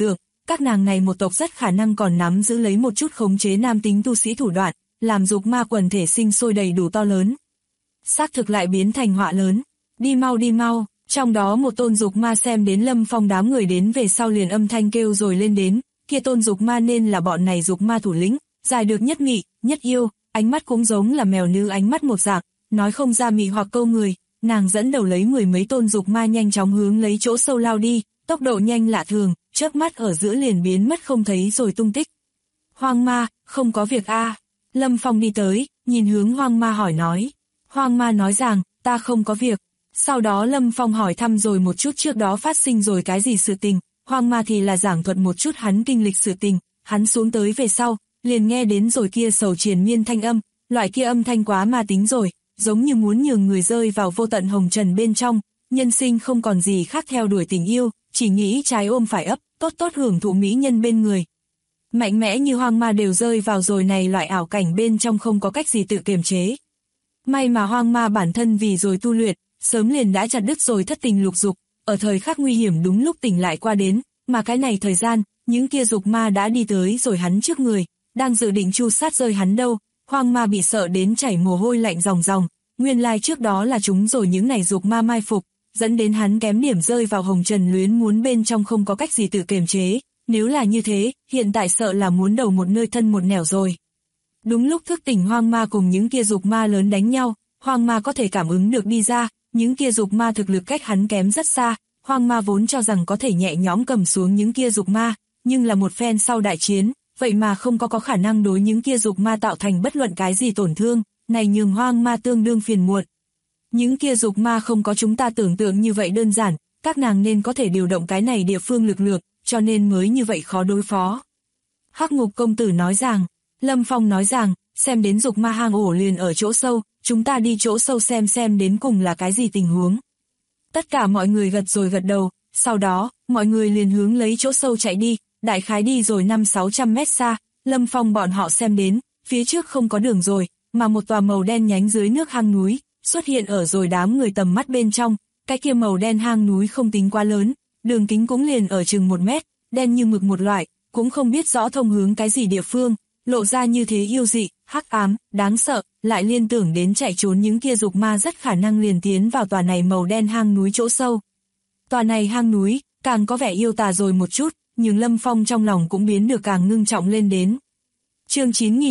các nàng này một tộc rất khả năng còn nắm giữ lấy một chút khống chế nam tính tu sĩ thủ đoạn, làm dục ma quần thể sinh sôi đầy đủ to lớn. Xác thực lại biến thành họa lớn. Đi mau, trong đó một tôn dục ma xem đến Lâm Phong đám người đến về sau liền âm thanh kêu rồi lên đến, kia tôn dục ma nên là bọn này dục ma thủ lĩnh, dài được nhất mị, nhất yêu, ánh mắt cũng giống là mèo nữ ánh mắt một dạng, nói không ra mị hoặc câu người, nàng dẫn đầu lấy mười mấy tôn dục ma nhanh chóng hướng lấy chỗ sâu lao đi, tốc độ nhanh lạ thường, chớp mắt ở giữa liền biến mất không thấy rồi tung tích. Hoang ma, không có việc a. Lâm Phong đi tới, nhìn hướng hoang ma hỏi nói. Hoang ma nói rằng, ta không có việc. Sau đó Lâm Phong hỏi thăm rồi một chút trước đó phát sinh rồi cái gì sự tình, hoang ma thì là giảng thuật một chút hắn kinh lịch sự tình, hắn xuống tới về sau, liền nghe đến rồi kia sầu triền miên thanh âm, loại kia âm thanh quá ma tính rồi, giống như muốn nhường người rơi vào vô tận hồng trần bên trong, nhân sinh không còn gì khác theo đuổi tình yêu, chỉ nghĩ trái ôm phải ấp, tốt tốt hưởng thụ mỹ nhân bên người. Mạnh mẽ như hoang ma đều rơi vào rồi này loại ảo cảnh bên trong không có cách gì tự kiềm chế. May mà hoang ma bản thân vì rồi tu luyện, sớm liền đã chặt đứt rồi thất tình lục dục, ở thời khắc nguy hiểm đúng lúc tỉnh lại qua đến, mà cái này thời gian, những kia dục ma đã đi tới rồi hắn trước người, đang dự định chu sát rơi hắn đâu, hoang ma bị sợ đến chảy mồ hôi lạnh ròng ròng, nguyên lai trước đó là chúng rồi những này dục ma mai phục, dẫn đến hắn kém điểm rơi vào hồng trần luyến muốn bên trong không có cách gì tự kiềm chế, nếu là như thế, hiện tại sợ là muốn đầu một nơi thân một nẻo rồi. Đúng lúc thức tỉnh hoang ma cùng những kia dục ma lớn đánh nhau, hoang ma có thể cảm ứng được đi ra, những kia dục ma thực lực cách hắn kém rất xa, hoang ma vốn cho rằng có thể nhẹ nhõm cầm xuống những kia dục ma, nhưng là một phen sau đại chiến, vậy mà không có khả năng đối những kia dục ma tạo thành bất luận cái gì tổn thương, này nhường hoang ma tương đương phiền muộn. Những kia dục ma không có chúng ta tưởng tượng như vậy đơn giản, các nàng nên có thể điều động cái này địa phương lực lượng, cho nên mới như vậy khó đối phó. Hắc Ngục công tử nói rằng, Lâm Phong nói rằng, xem đến dục ma hang ổ liền ở chỗ sâu, chúng ta đi chỗ sâu xem đến cùng là cái gì tình huống. Tất cả mọi người gật rồi gật đầu, sau đó, mọi người liền hướng lấy chỗ sâu chạy đi, đại khái đi rồi 500-600 mét xa, Lâm Phong bọn họ xem đến, phía trước không có đường rồi, mà một tòa màu đen nhánh dưới nước hang núi, xuất hiện ở rồi đám người tầm mắt bên trong, cái kia màu đen hang núi không tính quá lớn, đường kính cũng liền ở chừng 1 mét, đen như mực một loại, cũng không biết rõ thông hướng cái gì địa phương, lộ ra như thế yêu dị, hắc ám, đáng sợ, lại liên tưởng đến chạy trốn những kia dục ma rất khả năng liền tiến vào tòa này màu đen hang núi chỗ sâu. Tòa này hang núi, càng có vẻ yêu tà rồi một chút, nhưng Lâm Phong trong lòng cũng biến được càng ngưng trọng lên đến. Chương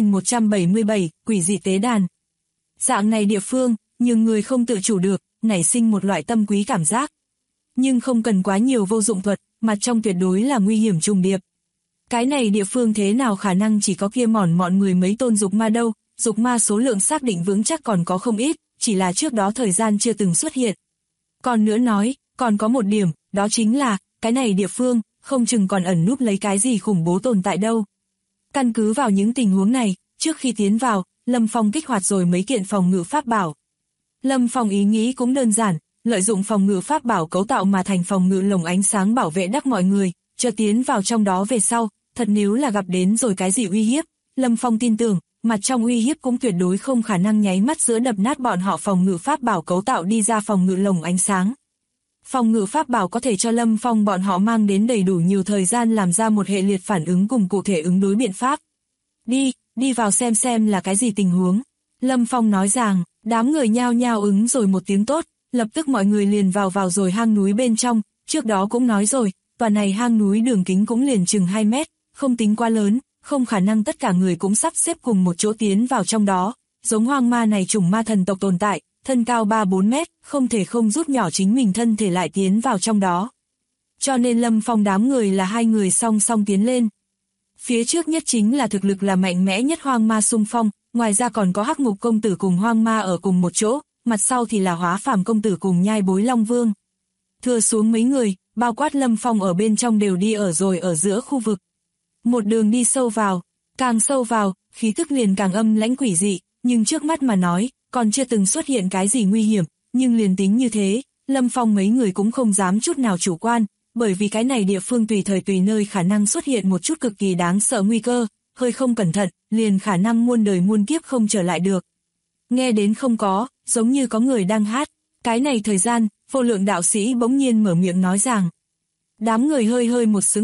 9177, quỷ dị tế đàn. Dạng này địa phương, nhưng người không tự chủ được, nảy sinh một loại tâm quý cảm giác. Nhưng không cần quá nhiều vô dụng thuật, mặt trong tuyệt đối là nguy hiểm trùng điệp. Cái này địa phương thế nào khả năng chỉ có kia mọn mười mấy tôn dục ma đâu, dục ma số lượng xác định vững chắc còn có không ít, chỉ là trước đó thời gian chưa từng xuất hiện. Còn nữa nói, còn có một điểm, đó chính là, cái này địa phương, không chừng còn ẩn núp lấy cái gì khủng bố tồn tại đâu. Căn cứ vào những tình huống này, trước khi tiến vào, Lâm Phong kích hoạt rồi mấy kiện phòng ngự pháp bảo. Lâm Phong ý nghĩ cũng đơn giản, lợi dụng phòng ngự pháp bảo cấu tạo mà thành phòng ngự lồng ánh sáng bảo vệ đắc mọi người, cho tiến vào trong đó về sau, thật nếu là gặp đến rồi cái gì uy hiếp, Lâm Phong tin tưởng, mặt trong uy hiếp cũng tuyệt đối không khả năng nháy mắt giữa đập nát bọn họ phòng ngự pháp bảo cấu tạo đi ra phòng ngự lồng ánh sáng. Phòng ngự pháp bảo có thể cho Lâm Phong bọn họ mang đến đầy đủ nhiều thời gian làm ra một hệ liệt phản ứng cùng cụ thể ứng đối biện pháp. Đi vào xem là cái gì tình huống. Lâm Phong nói rằng, đám người nhao nhao ứng rồi một tiếng tốt, lập tức mọi người liền vào rồi hang núi bên trong, trước đó cũng nói rồi, tòa này hang núi đường kính cũng liền chừng 2 mét, không tính quá lớn, không khả năng tất cả người cũng sắp xếp cùng một chỗ tiến vào trong đó, giống hoang ma này chủng ma thần tộc tồn tại, thân cao 3-4 mét, không thể không rút nhỏ chính mình thân thể lại tiến vào trong đó. Cho nên Lâm Phong đám người là 2 người song song tiến lên. Phía trước nhất chính là thực lực là mạnh mẽ nhất hoang ma xung phong, ngoài ra còn có Hắc Ngục công tử cùng hoang ma ở cùng một chỗ, mặt sau thì là Hóa Phàm công tử cùng Nhai Bối Long Vương. Thừa xuống mấy người, bao quát Lâm Phong ở bên trong đều đi ở rồi ở giữa khu vực. Một đường đi sâu vào, càng sâu vào, khí tức liền càng âm lãnh quỷ dị, nhưng trước mắt mà nói, còn chưa từng xuất hiện cái gì nguy hiểm, nhưng liền tính như thế, Lâm Phong mấy người cũng không dám chút nào chủ quan, bởi vì cái này địa phương tùy thời tùy nơi khả năng xuất hiện một chút cực kỳ đáng sợ nguy cơ, hơi không cẩn thận, liền khả năng muôn đời muôn kiếp không trở lại được. Nghe đến không có, giống như có người đang hát, cái này thời gian, Vô Lượng đạo sĩ bỗng nhiên mở miệng nói rằng. Đám người hơi một sững sờ,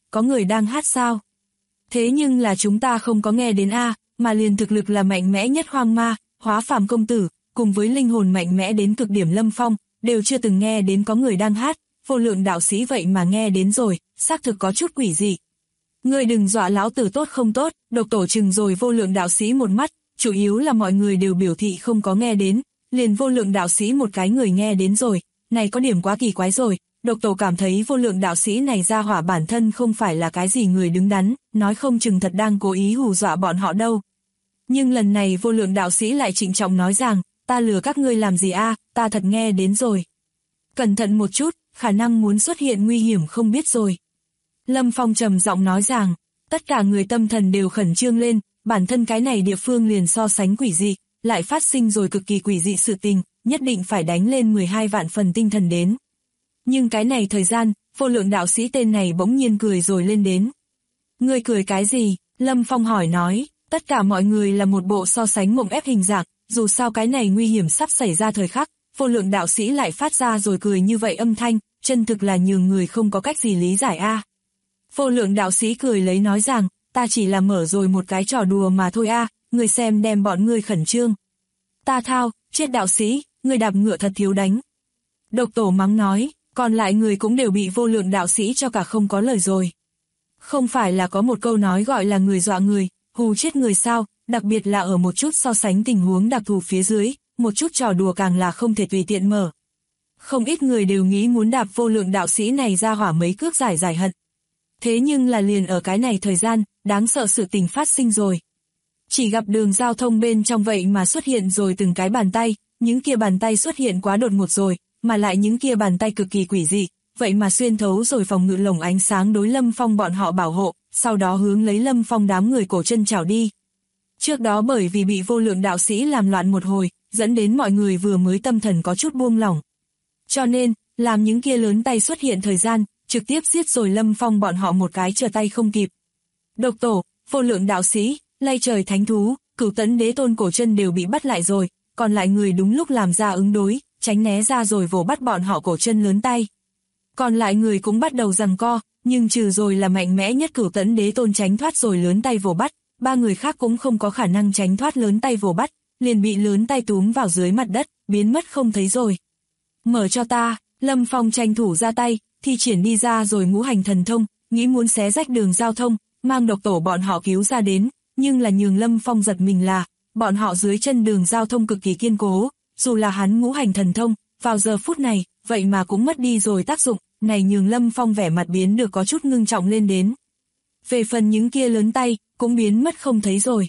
có người đang hát sao? Thế nhưng là chúng ta không có nghe đến a, mà liền thực lực là mạnh mẽ nhất Hoang Ma, Hóa Phàm công tử, cùng với linh hồn mạnh mẽ đến cực điểm Lâm Phong, đều chưa từng nghe đến có người đang hát, Vô Lượng đạo sĩ vậy mà nghe đến rồi, xác thực có chút quỷ dị. Ngươi đừng dọa lão tử tốt không tốt, Độc Tổ chừng rồi Vô Lượng đạo sĩ một mắt, chủ yếu là mọi người đều biểu thị không có nghe đến, liền Vô Lượng đạo sĩ một cái người nghe đến rồi, này có điểm quá kỳ quái rồi. Độc Tổ cảm thấy Vô Lượng đạo sĩ này ra hỏa bản thân không phải là cái gì người đứng đắn, nói không chừng thật đang cố ý hù dọa bọn họ đâu. Nhưng lần này Vô Lượng đạo sĩ lại trịnh trọng nói rằng, ta lừa các ngươi làm gì a, ta thật nghe đến rồi. Cẩn thận một chút, khả năng muốn xuất hiện nguy hiểm không biết rồi. Lâm Phong trầm giọng nói rằng, tất cả người tâm thần đều khẩn trương lên, bản thân cái này địa phương liền so sánh quỷ dị, lại phát sinh rồi cực kỳ quỷ dị sự tình, nhất định phải đánh lên 12 vạn phần tinh thần đến. Nhưng cái này thời gian, Vô Lượng đạo sĩ tên này bỗng nhiên cười rồi lên đến. Ngươi cười cái gì? Lâm Phong hỏi nói, tất cả mọi người là một bộ so sánh mộng ép hình dạng, dù sao cái này nguy hiểm sắp xảy ra thời khắc, Vô Lượng đạo sĩ lại phát ra rồi cười như vậy âm thanh, chân thực là nhường người không có cách gì lý giải a. Vô Lượng đạo sĩ cười lấy nói rằng, ta chỉ là mở rồi một cái trò đùa mà thôi a, người xem đem bọn ngươi khẩn trương. Ta thao, chết đạo sĩ, người đạp ngựa thật thiếu đánh. Độc Tổ mắng nói, còn lại người cũng đều bị Vô Lượng đạo sĩ cho cả không có lời rồi. Không phải là có một câu nói gọi là người dọa người, hù chết người sao, đặc biệt là ở một chút so sánh tình huống đặc thù phía dưới, một chút trò đùa càng là không thể tùy tiện mở. Không ít người đều nghĩ muốn đạp Vô Lượng đạo sĩ này ra hỏa mấy cước giải hận. Thế nhưng là liền ở cái này thời gian, đáng sợ sự tình phát sinh rồi. Chỉ gặp đường giao thông bên trong vậy mà xuất hiện rồi từng cái bàn tay, những kia bàn tay xuất hiện quá đột ngột rồi, mà lại những kia bàn tay cực kỳ quỷ dị, vậy mà xuyên thấu rồi phòng ngự lồng ánh sáng đối Lâm Phong bọn họ bảo hộ, sau đó hướng lấy Lâm Phong đám người cổ chân chảo đi. Trước đó bởi vì bị Vô Lượng đạo sĩ làm loạn một hồi, dẫn đến mọi người vừa mới tâm thần có chút buông lỏng. Cho nên, làm những kia lớn tay xuất hiện thời gian, trực tiếp giết rồi Lâm Phong bọn họ một cái trở tay không kịp. Độc Tổ, Vô Lượng đạo sĩ, Lay Trời thánh thú, Cửu Tấn đế tôn cổ chân đều bị bắt lại rồi, còn lại người đúng lúc làm ra ứng đối, tránh né ra rồi vồ bắt bọn họ cổ chân lớn tay. Còn lại người cũng bắt đầu giằng co, nhưng trừ rồi là mạnh mẽ nhất Cửu Tấn đế tôn tránh thoát rồi lớn tay vồ bắt, ba người khác cũng không có khả năng tránh thoát lớn tay vồ bắt, liền bị lớn tay túm vào dưới mặt đất, biến mất không thấy rồi. Mở cho ta, Lâm Phong tranh thủ ra tay, thi triển đi ra rồi ngũ hành thần thông, nghĩ muốn xé rách đường giao thông, mang Độc Tổ bọn họ cứu ra đến, nhưng là nhường Lâm Phong giật mình là, bọn họ dưới chân đường giao thông cực kỳ kiên cố, dù là hắn ngũ hành thần thông, vào giờ phút này, vậy mà cũng mất đi rồi tác dụng, này nhường Lâm Phong vẻ mặt biến được có chút ngưng trọng lên đến. Về phần những kia lớn tay, cũng biến mất không thấy rồi.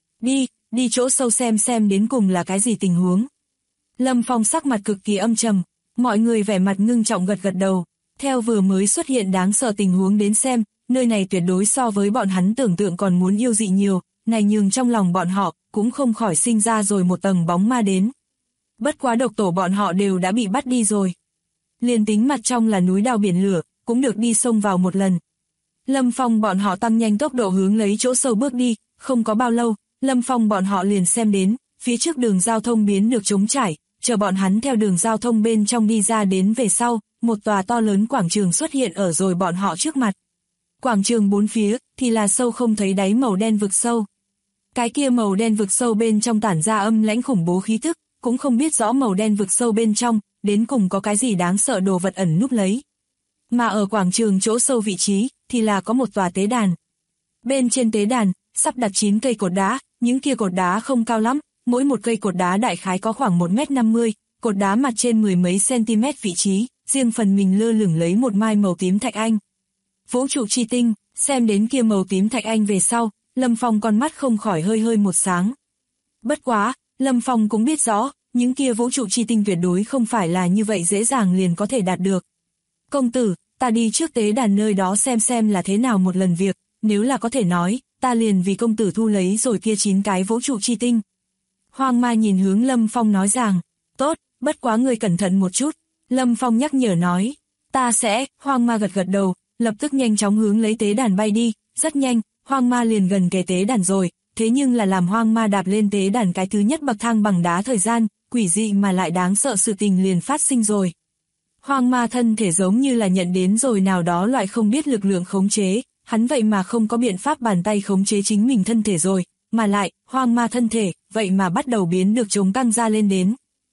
Đi chỗ sâu xem đến cùng là cái gì tình huống. Lâm Phong sắc mặt cực kỳ âm trầm, mọi người vẻ mặt ngưng trọng gật đầu. Theo vừa mới xuất hiện đáng sợ tình huống đến xem, nơi này tuyệt đối so với bọn hắn tưởng tượng còn muốn yêu dị nhiều, này nhường trong lòng bọn họ, cũng không khỏi sinh ra rồi một tầng bóng ma đến. Bất quá Độc Tổ bọn họ đều đã bị bắt đi rồi. Liền tính mặt trong là núi đao biển lửa, cũng được đi xông vào một lần. Lâm Phong bọn họ tăng nhanh tốc độ hướng lấy chỗ sâu bước đi, không có bao lâu, Lâm Phong bọn họ liền xem đến, phía trước đường giao thông biến được trống trải, chờ bọn hắn theo đường giao thông bên trong đi ra đến về sau, một tòa to lớn quảng trường xuất hiện ở rồi bọn họ trước mặt. Quảng trường bốn phía, thì là sâu không thấy đáy màu đen vực sâu. Cái kia màu đen vực sâu bên trong tản ra âm lãnh khủng bố khí tức, cũng không biết rõ màu đen vực sâu bên trong, đến cùng có cái gì đáng sợ đồ vật ẩn núp lấy. Mà ở quảng trường chỗ sâu vị trí, thì là có một tòa tế đàn. Bên trên tế đàn, sắp đặt 9 cây cột đá, những kia cột đá không cao lắm, mỗi một cây cột đá đại khái có khoảng 1m50, cột đá mặt trên 10 mấy cm vị trí, riêng phần mình lơ lửng lấy một mai màu tím thạch anh. Vũ trụ chi tinh, xem đến kia màu tím thạch anh về sau, Lâm Phong con mắt không khỏi hơi một sáng. Bất quá, Lâm Phong cũng biết rõ, những kia vũ trụ chi tinh tuyệt đối không phải là như vậy dễ dàng liền có thể đạt được. Công tử, ta đi trước tế đàn nơi đó xem là thế nào một lần việc, nếu là có thể nói, ta liền vì công tử thu lấy rồi kia 9 cái vũ trụ chi tinh. Hoang Ma nhìn hướng Lâm Phong nói rằng, tốt, bất quá ngươi cẩn thận một chút. Lâm Phong nhắc nhở nói, ta sẽ, Hoang Ma gật đầu, lập tức nhanh chóng hướng lấy tế đàn bay đi, rất nhanh, Hoang Ma liền gần kề tế đàn rồi, thế nhưng là làm Hoang Ma đạp lên tế đàn cái thứ nhất bậc thang bằng đá thời gian, quỷ dị mà lại đáng sợ sự tình liền phát sinh rồi. Hoang ma thân thể giống như là nhận đến rồi nào đó loại không biết lực lượng khống chế, hắn vậy mà không có biện pháp bàn tay khống chế chính mình thân thể rồi, mà lại, hoang ma thân thể, vậy mà bắt đầu biến được chống căng ra lên đến.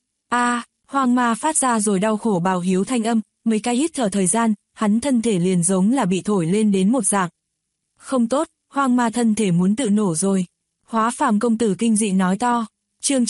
Hoang ma phát ra rồi đau khổ bào hiếu thanh âm, mấy cái hít thở thời gian, hắn thân thể liền giống là bị thổi lên đến một dạng. Không tốt, hoang ma thân thể muốn tự nổ rồi. Hóa phàm công tử kinh dị nói to. Chương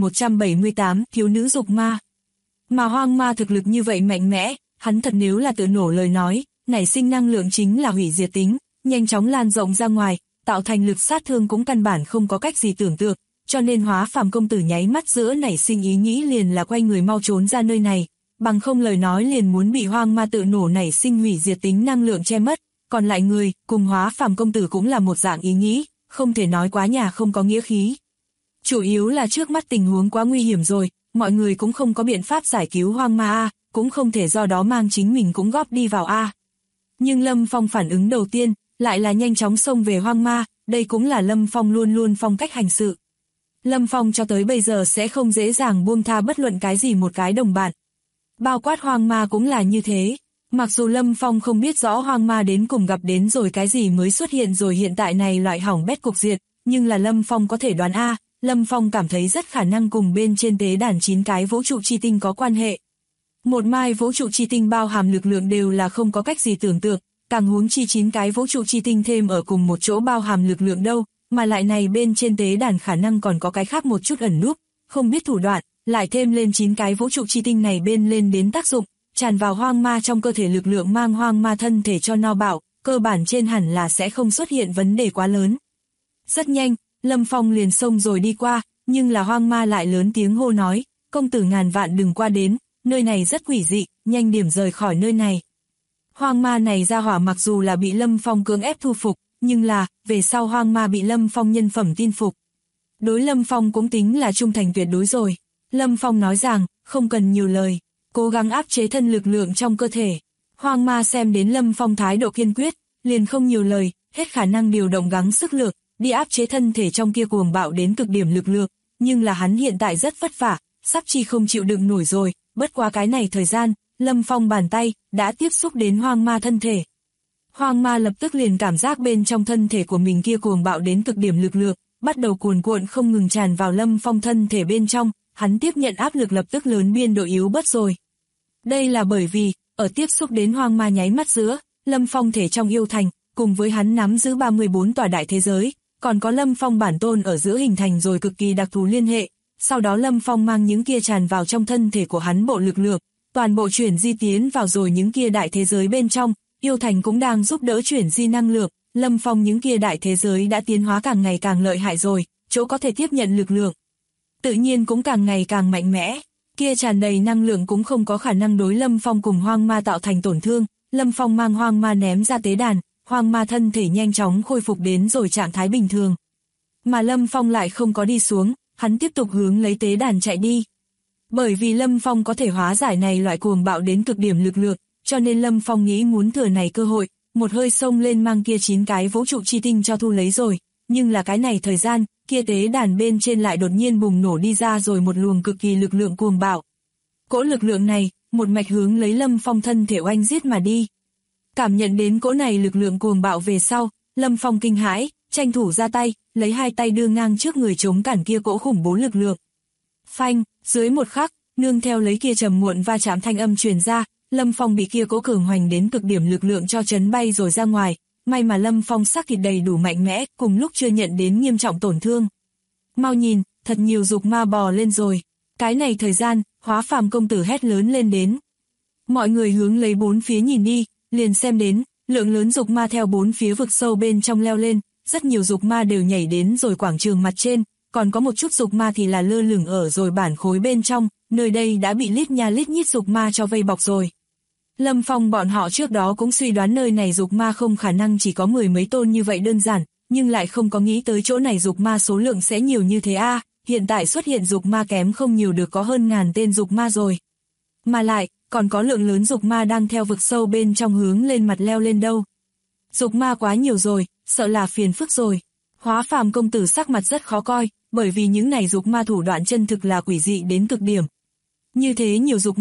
9178, thiếu nữ dục ma. Mà hoang ma thực lực như vậy mạnh mẽ, hắn thật nếu là tự nổ lời nói, nảy sinh năng lượng chính là hủy diệt tính, nhanh chóng lan rộng ra ngoài, tạo thành lực sát thương cũng căn bản không có cách gì tưởng tượng, cho nên hóa phàm công tử nháy mắt giữa nảy sinh ý nghĩ liền là quay người mau trốn ra nơi này, bằng không lời nói liền muốn bị hoang ma tự nổ nảy sinh hủy diệt tính năng lượng che mất, còn lại người, cùng hóa phàm công tử cũng là một dạng ý nghĩ, không thể nói quá nhà không có nghĩa khí. Chủ yếu là trước mắt tình huống quá nguy hiểm rồi, mọi người cũng không có biện pháp giải cứu hoang ma cũng không thể do đó mang chính mình cũng góp đi vào Nhưng Lâm Phong phản ứng đầu tiên, lại là nhanh chóng xông về hoang ma, đây cũng là Lâm Phong luôn luôn phong cách hành sự. Lâm Phong cho tới bây giờ sẽ không dễ dàng buông tha bất luận cái gì một cái đồng bạn. Bao quát hoang ma cũng là như thế. Mặc dù Lâm Phong không biết rõ hoang ma đến cùng gặp đến rồi cái gì mới xuất hiện rồi hiện tại này loại hỏng bét cục diệt, nhưng là Lâm Phong có thể đoán Lâm Phong cảm thấy rất khả năng cùng bên trên tế đàn 9 cái vũ trụ chi tinh có quan hệ. Một mai vũ trụ chi tinh bao hàm lực lượng đều là không có cách gì tưởng tượng, càng huống chi 9 cái vũ trụ chi tinh thêm ở cùng một chỗ bao hàm lực lượng đâu, mà lại này bên trên tế đàn khả năng còn có cái khác một chút ẩn núp, không biết thủ đoạn, lại thêm lên 9 cái vũ trụ chi tinh này bên lên đến tác dụng, tràn vào hoang ma trong cơ thể lực lượng mang hoang ma thân thể cho no bạo, cơ bản trên hẳn là sẽ không xuất hiện vấn đề quá lớn. Rất nhanh, Lâm Phong liền xông rồi đi qua, nhưng là hoang ma lại lớn tiếng hô nói, công tử ngàn vạn đừng qua đến, nơi này rất quỷ dị, nhanh điểm rời khỏi nơi này. Hoang ma này ra hỏa mặc dù là bị Lâm Phong cưỡng ép thu phục, nhưng là, về sau hoang ma bị Lâm Phong nhân phẩm tin phục. Đối Lâm Phong cũng tính là trung thành tuyệt đối rồi. Lâm Phong nói rằng, không cần nhiều lời, cố gắng áp chế thân lực lượng trong cơ thể. Hoang ma xem đến Lâm Phong thái độ kiên quyết, liền không nhiều lời, hết khả năng điều động gắng sức lực, đi áp chế thân thể trong kia cuồng bạo đến cực điểm lực lượng, nhưng là hắn hiện tại rất vất vả, sắp chi không chịu đựng nổi rồi, bất quá cái này thời gian, Lâm Phong bàn tay đã tiếp xúc đến hoang ma thân thể. Hoang ma lập tức liền cảm giác bên trong thân thể của mình kia cuồng bạo đến cực điểm lực lượng, bắt đầu cuồn cuộn không ngừng tràn vào Lâm Phong thân thể bên trong, hắn tiếp nhận áp lực lập tức lớn biên độ yếu bớt rồi. Đây là bởi vì, ở tiếp xúc đến hoang ma nháy mắt giữa, Lâm Phong thể trong yêu thành, cùng với hắn nắm giữ 34 tòa đại thế giới, còn có Lâm Phong bản tôn ở giữa hình thành rồi cực kỳ đặc thù liên hệ, sau đó Lâm Phong mang những kia tràn vào trong thân thể của hắn bộ lực lượng, toàn bộ chuyển di tiến vào rồi những kia đại thế giới bên trong, yêu thành cũng đang giúp đỡ chuyển di năng lượng, Lâm Phong những kia đại thế giới đã tiến hóa càng ngày càng lợi hại rồi, chỗ có thể tiếp nhận lực lượng. Tự nhiên cũng càng ngày càng mạnh mẽ, kia tràn đầy năng lượng cũng không có khả năng đối Lâm Phong cùng hoang ma tạo thành tổn thương, Lâm Phong mang hoang ma ném ra tế đàn, hoang ma thân thể nhanh chóng khôi phục đến rồi trạng thái bình thường. Mà Lâm Phong lại không có đi xuống, hắn tiếp tục hướng lấy tế đàn chạy đi. Bởi vì Lâm Phong có thể hóa giải này loại cuồng bạo đến cực điểm lực lượng, cho nên Lâm Phong nghĩ muốn thừa này cơ hội, một hơi xông lên mang kia 9 cái vũ trụ chi tinh cho thu lấy rồi, nhưng là cái này thời gian, kia tế đàn bên trên lại đột nhiên bùng nổ đi ra rồi một luồng cực kỳ lực lượng cuồng bạo. Cỗ lực lượng này, một mạch hướng lấy Lâm Phong thân thể oanh giết mà đi. Cảm nhận đến cỗ này lực lượng cuồng bạo về sau, Lâm Phong kinh hãi, tranh thủ ra tay, lấy hai tay đưa ngang trước người chống cản kia cỗ khủng bố lực lượng. Phanh, dưới một khắc, nương theo lấy kia trầm muộn va chạm thanh âm truyền ra, Lâm Phong bị kia cỗ cường hoành đến cực điểm lực lượng cho chấn bay rồi ra ngoài, may mà Lâm Phong xác thịt đầy đủ mạnh mẽ, cùng lúc chưa nhận đến nghiêm trọng tổn thương. Mau nhìn, thật nhiều dục ma bò lên rồi. Cái này thời gian, hóa phàm công tử hét lớn lên đến. Mọi người hướng lấy bốn phía nhìn đi, liền xem đến, lượng lớn dục ma theo bốn phía vực sâu bên trong leo lên, rất nhiều dục ma đều nhảy đến rồi quảng trường mặt trên, còn có một chút dục ma thì là lơ lửng ở rồi bản khối bên trong, nơi đây đã bị lít nha lít nhít dục ma cho vây bọc rồi. Lâm Phong bọn họ trước đó cũng suy đoán nơi này dục ma không khả năng chỉ có 10 mấy tôn như vậy đơn giản, nhưng lại không có nghĩ tới chỗ này dục ma số lượng sẽ nhiều như thế hiện tại xuất hiện dục ma kém không nhiều được có hơn 1000 tên dục ma rồi. Mà lại, còn có lượng lớn dục ma đang theo vực sâu bên trong hướng lên mặt leo lên đâu. Dục ma quá nhiều rồi, sợ là phiền phức rồi. Hóa phàm công tử sắc mặt rất khó coi, bởi vì những này dục ma thủ đoạn chân thực là quỷ dị đến cực điểm. Như thế nhiều dục ma,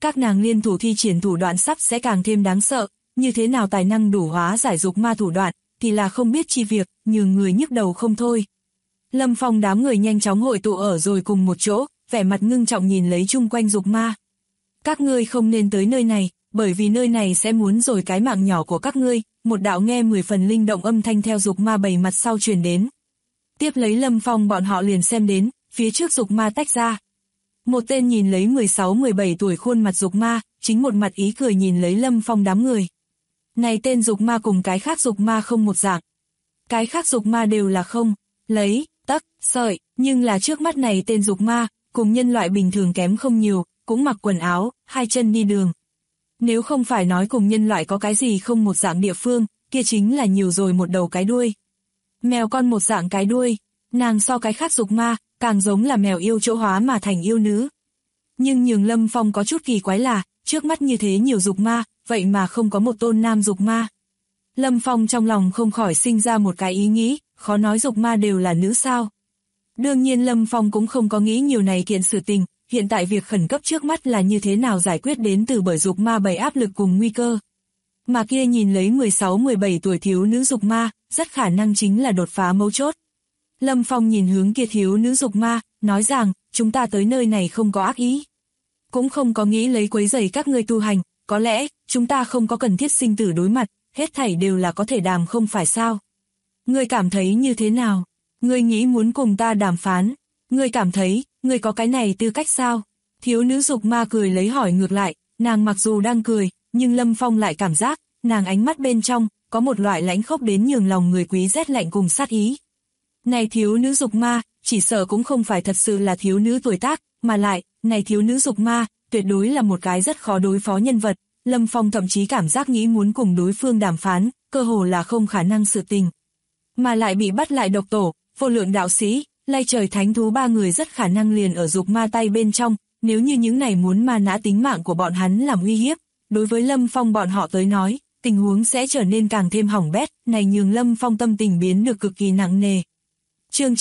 các nàng liên thủ thi triển thủ đoạn sắp sẽ càng thêm đáng sợ, như thế nào tài năng đủ hóa giải dục ma thủ đoạn, thì là không biết chi việc, nhường người nhức đầu không thôi. Lâm Phong đám người nhanh chóng hội tụ ở rồi cùng một chỗ, vẻ mặt ngưng trọng nhìn lấy chung quanh dục ma. Các ngươi không nên tới nơi này, bởi vì nơi này sẽ muốn rồi cái mạng nhỏ của các ngươi, một đạo nghe 10 phần linh động âm thanh theo dục ma bầy mặt sau truyền đến. Tiếp lấy Lâm Phong bọn họ liền xem đến, phía trước dục ma tách ra. Một tên nhìn lấy 16-17 tuổi khuôn mặt dục ma, chính một mặt ý cười nhìn lấy Lâm Phong đám người. Này tên dục ma cùng cái khác dục ma không một dạng. Cái khác dục ma đều là không, lấy, tấc, sợi, nhưng là trước mắt này tên dục ma, cùng nhân loại bình thường kém không nhiều, cũng mặc quần áo, hai chân đi đường. Nếu không phải nói cùng nhân loại có cái gì không một dạng địa phương, kia chính là nhiều rồi một đầu cái đuôi. Mèo con một dạng cái đuôi, nàng so cái khác dục ma, càng giống là mèo yêu chỗ hóa mà thành yêu nữ. Nhưng nhường Lâm Phong có chút kỳ quái là, trước mắt như thế nhiều dục ma, vậy mà không có một tôn nam dục ma. Lâm Phong trong lòng không khỏi sinh ra một cái ý nghĩ, khó nói dục ma đều là nữ sao. Đương nhiên Lâm Phong cũng không có nghĩ nhiều này kiện sự tình, hiện tại việc khẩn cấp trước mắt là như thế nào giải quyết đến từ bởi dục ma bầy áp lực cùng nguy cơ. Mà kia nhìn lấy 16-17 tuổi thiếu nữ dục ma, rất khả năng chính là đột phá mấu chốt. Lâm Phong nhìn hướng kia thiếu nữ dục ma, nói rằng, chúng ta tới nơi này không có ác ý. Cũng không có nghĩ lấy quấy rầy các ngươi tu hành, có lẽ, chúng ta không có cần thiết sinh tử đối mặt, hết thảy đều là có thể đàm không phải sao. Ngươi cảm thấy như thế nào? Ngươi nghĩ muốn cùng ta đàm phán? Ngươi cảm thấy, ngươi có cái này tư cách sao? Thiếu nữ dục ma cười lấy hỏi ngược lại, nàng mặc dù đang cười, nhưng Lâm Phong lại cảm giác, nàng ánh mắt bên trong, có một loại lãnh khốc đến nhường lòng người quý rét lạnh cùng sát ý. Này thiếu nữ dục ma, chỉ sợ cũng không phải thật sự là thiếu nữ tuổi tác, mà lại, này thiếu nữ dục ma, tuyệt đối là một cái rất khó đối phó nhân vật. Lâm Phong thậm chí cảm giác nghĩ muốn cùng đối phương đàm phán, cơ hồ là không khả năng sự tình. Mà lại bị bắt lại độc tổ, vô lượng đạo sĩ, lay trời thánh thú ba người rất khả năng liền ở dục ma tay bên trong, nếu như những này muốn ma nã tính mạng của bọn hắn làm uy hiếp, đối với Lâm Phong bọn họ tới nói, tình huống sẽ trở nên càng thêm hỏng bét, này nhường Lâm Phong tâm tình biến được cực kỳ nặng nề. Chương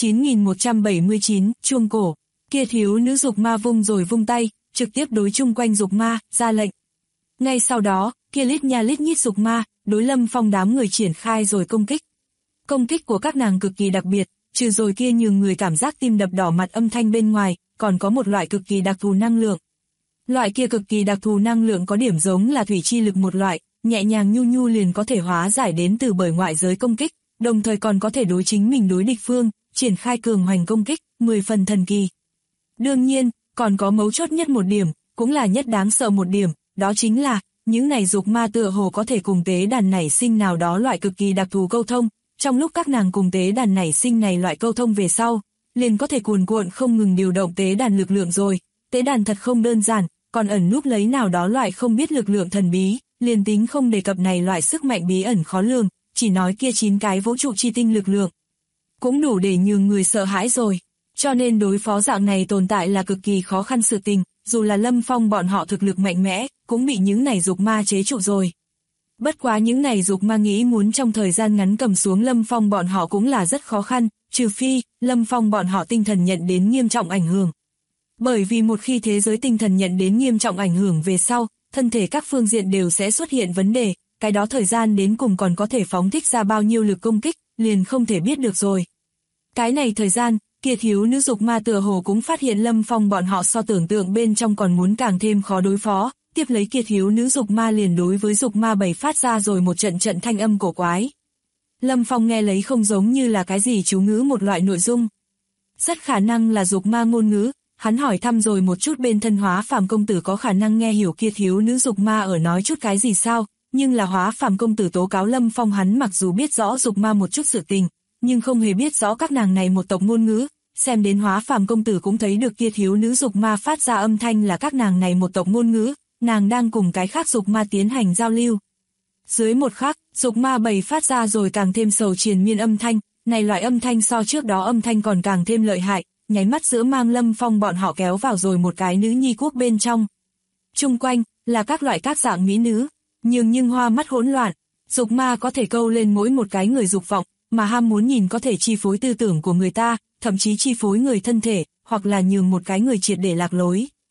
9179, chuông cổ, kia thiếu nữ dục ma vung rồi vung tay, trực tiếp đối chung quanh dục ma, ra lệnh. Ngay sau đó, kia lít nha lít nhít dục ma, đối Lâm Phong đám người triển khai rồi công kích. Công kích của các nàng cực kỳ đặc biệt, trừ rồi kia nhường người cảm giác tim đập đỏ mặt âm thanh bên ngoài, còn có một loại cực kỳ đặc thù năng lượng. Loại kia cực kỳ đặc thù năng lượng có điểm giống là thủy chi lực một loại, nhẹ nhàng nhu nhu liền có thể hóa giải đến từ bởi ngoại giới công kích, đồng thời còn có thể đối chính mình đối địch phương, triển khai cường hoành công kích, 10 phần thần kỳ. Đương nhiên, còn có mấu chốt nhất một điểm, cũng là nhất đáng sợ một điểm, đó chính là, những này dục ma tựa hồ có thể cùng tế đàn nảy sinh nào đó loại cực kỳ đặc thù câu thông, trong lúc các nàng cùng tế đàn nảy sinh này loại câu thông về sau, liền có thể cuồn cuộn không ngừng điều động tế đàn lực lượng rồi, tế đàn thật không đơn giản, còn ẩn núp lấy nào đó loại không biết lực lượng thần bí, liền tính không đề cập này loại sức mạnh bí ẩn khó lường, chỉ nói kia 9 cái vũ trụ chi tinh lực lượng, cũng đủ để nhường người sợ hãi rồi. Cho nên đối phó dạng này tồn tại là cực kỳ khó khăn sự tình, dù là Lâm Phong bọn họ thực lực mạnh mẽ, cũng bị những này dục ma chế trụ rồi. Bất quá những này dục ma nghĩ muốn trong thời gian ngắn cầm xuống Lâm Phong bọn họ cũng là rất khó khăn, trừ phi, Lâm Phong bọn họ tinh thần nhận đến nghiêm trọng ảnh hưởng. Bởi vì một khi thế giới tinh thần nhận đến nghiêm trọng ảnh hưởng về sau, thân thể các phương diện đều sẽ xuất hiện vấn đề, cái đó thời gian đến cùng còn có thể phóng thích ra bao nhiêu lực công kích, liền không thể biết được rồi. Cái này thời gian, kia thiếu nữ dục ma tựa hồ cũng phát hiện Lâm Phong bọn họ so tưởng tượng bên trong còn muốn càng thêm khó đối phó, tiếp lấy kia thiếu nữ dục ma liền đối với dục ma bầy phát ra rồi một trận trận thanh âm cổ quái. Lâm Phong nghe lấy không giống như là cái gì chú ngữ một loại nội dung. Rất khả năng là dục ma ngôn ngữ, hắn hỏi thăm rồi một chút bên thân Hóa Phàm công tử có khả năng nghe hiểu kia thiếu nữ dục ma ở nói chút cái gì sao, nhưng là Hóa Phàm công tử tố cáo Lâm Phong hắn mặc dù biết rõ dục ma một chút sự tình, nhưng không hề biết rõ các nàng này một tộc ngôn ngữ, xem đến Hóa Phàm công tử cũng thấy được kia thiếu nữ dục ma phát ra âm thanh là các nàng này một tộc ngôn ngữ, nàng đang cùng cái khác dục ma tiến hành giao lưu. Dưới một khắc, dục ma bầy phát ra rồi càng thêm sầu triền miên âm thanh, này loại âm thanh so trước đó âm thanh còn càng thêm lợi hại, nháy mắt giữa mang Lâm Phong bọn họ kéo vào rồi một cái nữ nhi quốc bên trong. Chung quanh, là các loại các dạng mỹ nữ, nhưng hoa mắt hỗn loạn, dục ma có thể câu lên mỗi một cái người dục vọng, mà ham muốn nhìn có thể chi phối tư tưởng của người ta, thậm chí chi phối người thân thể, hoặc là nhường một cái người triệt để lạc lối.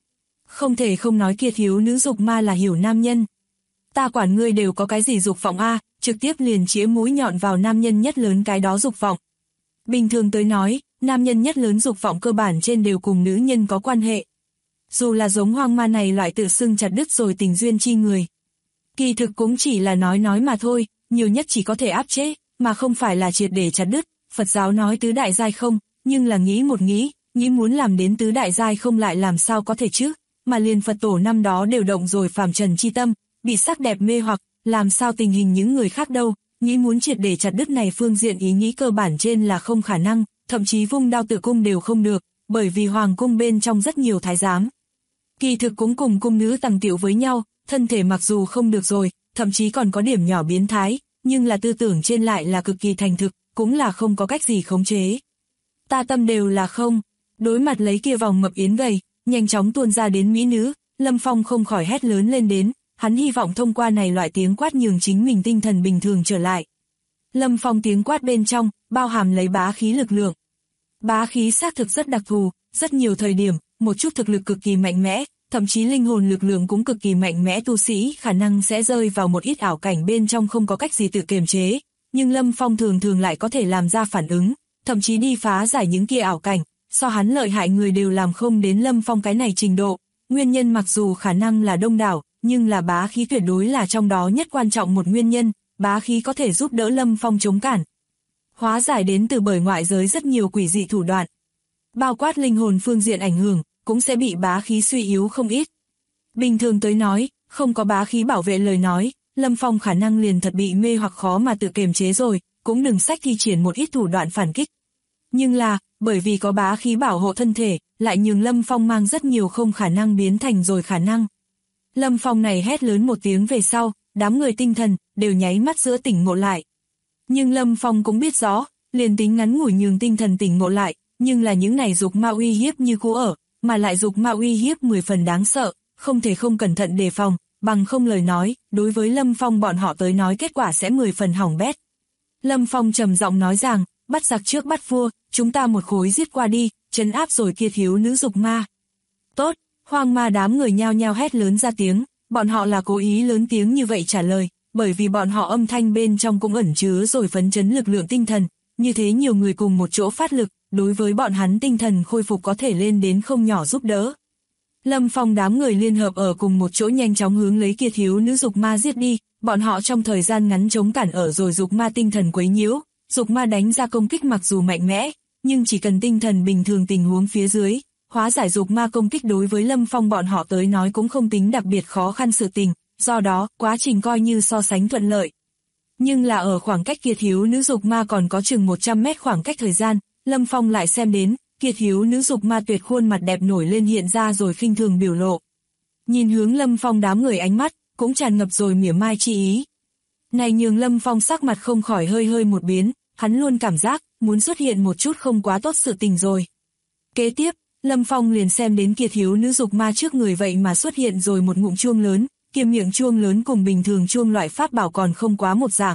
Không thể không nói kia thiếu nữ dục ma là hiểu nam nhân. Ta quản ngươi đều có cái gì dục vọng a, trực tiếp liền chĩa mũi nhọn vào nam nhân nhất lớn cái đó dục vọng. Bình thường tới nói, nam nhân nhất lớn dục vọng cơ bản trên đều cùng nữ nhân có quan hệ. Dù là giống hoang ma này loại tự xưng chặt đứt rồi tình duyên chi người. Kỳ thực cũng chỉ là nói mà thôi, nhiều nhất chỉ có thể áp chế, mà không phải là triệt để chặt đứt. Phật giáo nói tứ đại giai không, nhưng là nghĩ muốn làm đến tứ đại giai không lại làm sao có thể chứ, mà liền Phật tổ năm đó đều động rồi phàm trần chi tâm, bị sắc đẹp mê hoặc, làm sao tình hình những người khác đâu, nghĩ muốn triệt để chặt đứt này phương diện ý nghĩ cơ bản trên là không khả năng, thậm chí vung đao tự cung đều không được, bởi vì hoàng cung bên trong rất nhiều thái giám. Kỳ thực cũng cùng cung nữ tằng tiểu với nhau, thân thể mặc dù không được rồi, thậm chí còn có điểm nhỏ biến thái, nhưng là tư tưởng trên lại là cực kỳ thành thực, cũng là không có cách gì khống chế. Ta tâm đều là không, đối mặt lấy kia vòng mập yến gầy, nhanh chóng tuôn ra đến mỹ nữ, Lâm Phong không khỏi hét lớn lên đến, hắn hy vọng thông qua này loại tiếng quát nhường chính mình tinh thần bình thường trở lại. Lâm Phong tiếng quát bên trong, bao hàm lấy bá khí lực lượng. Bá khí xác thực rất đặc thù, rất nhiều thời điểm, một chút thực lực cực kỳ mạnh mẽ, thậm chí linh hồn lực lượng cũng cực kỳ mạnh mẽ tu sĩ khả năng sẽ rơi vào một ít ảo cảnh bên trong không có cách gì tự kiềm chế, nhưng Lâm Phong thường lại có thể làm ra phản ứng, thậm chí đi phá giải những kia ảo cảnh, so hắn lợi hại người đều làm không đến Lâm Phong cái này trình độ. Nguyên nhân mặc dù khả năng là đông đảo, nhưng là bá khí tuyệt đối là trong đó nhất quan trọng một nguyên nhân, bá khí có thể giúp đỡ Lâm Phong chống cản. Hóa giải đến từ bởi ngoại giới rất nhiều quỷ dị thủ đoạn. Bao quát linh hồn phương diện ảnh hưởng, cũng sẽ bị bá khí suy yếu không ít. Bình thường tới nói, không có bá khí bảo vệ lời nói, Lâm Phong khả năng liền thật bị mê hoặc khó mà tự kiềm chế rồi, cũng đừng sách thi triển một ít thủ đoạn phản kích. Nhưng là, bởi vì có bá khí bảo hộ thân thể, lại nhường Lâm Phong mang rất nhiều không khả năng biến thành rồi khả năng. Lâm Phong này hét lớn một tiếng về sau, đám người tinh thần, đều nháy mắt giữa tỉnh ngộ lại. Nhưng Lâm Phong cũng biết rõ, liền tính ngắn ngủi nhường tinh thần tỉnh ngộ lại, nhưng là những này dục ma uy hiếp như cũ ở, mà lại dục ma uy hiếp 10 phần đáng sợ, không thể không cẩn thận đề phòng, bằng không lời nói, đối với Lâm Phong bọn họ tới nói kết quả sẽ 10 phần hỏng bét. Lâm Phong trầm giọng nói rằng, bắt giặc trước bắt vua, chúng ta một khối giết qua đi, trấn áp rồi kia thiếu nữ dục ma. Tốt, hoang ma đám người nhao nhao hét lớn ra tiếng, bọn họ là cố ý lớn tiếng như vậy trả lời, bởi vì bọn họ âm thanh bên trong cũng ẩn chứa rồi phấn chấn lực lượng tinh thần, như thế nhiều người cùng một chỗ phát lực, đối với bọn hắn tinh thần khôi phục có thể lên đến không nhỏ giúp đỡ. Lâm Phong đám người liên hợp ở cùng một chỗ nhanh chóng hướng lấy kia thiếu nữ dục ma giết đi, bọn họ trong thời gian ngắn chống cản ở rồi dục ma tinh thần quấy nhiễu, dục ma đánh ra công kích mặc dù mạnh mẽ, nhưng chỉ cần tinh thần bình thường tình huống phía dưới, hóa giải dục ma công kích đối với Lâm Phong bọn họ tới nói cũng không tính đặc biệt khó khăn sự tình, do đó, quá trình coi như so sánh thuận lợi. Nhưng là ở khoảng cách kia thiếu nữ dục ma còn có chừng 100 mét khoảng cách thời gian, Lâm Phong lại xem đến, kia thiếu nữ dục ma tuyệt khuôn mặt đẹp nổi lên hiện ra rồi khinh thường biểu lộ. Nhìn hướng Lâm Phong đám người ánh mắt, cũng tràn ngập rồi mỉa mai chi ý. Này nhường Lâm Phong sắc mặt không khỏi hơi một biến, hắn luôn cảm giác, muốn xuất hiện một chút không quá tốt sự tình rồi. Kế tiếp, Lâm Phong liền xem đến kia thiếu nữ dục ma trước người vậy mà xuất hiện rồi một ngụm chuông lớn, kia miệng chuông lớn cùng bình thường chuông loại pháp bảo còn không quá một dạng.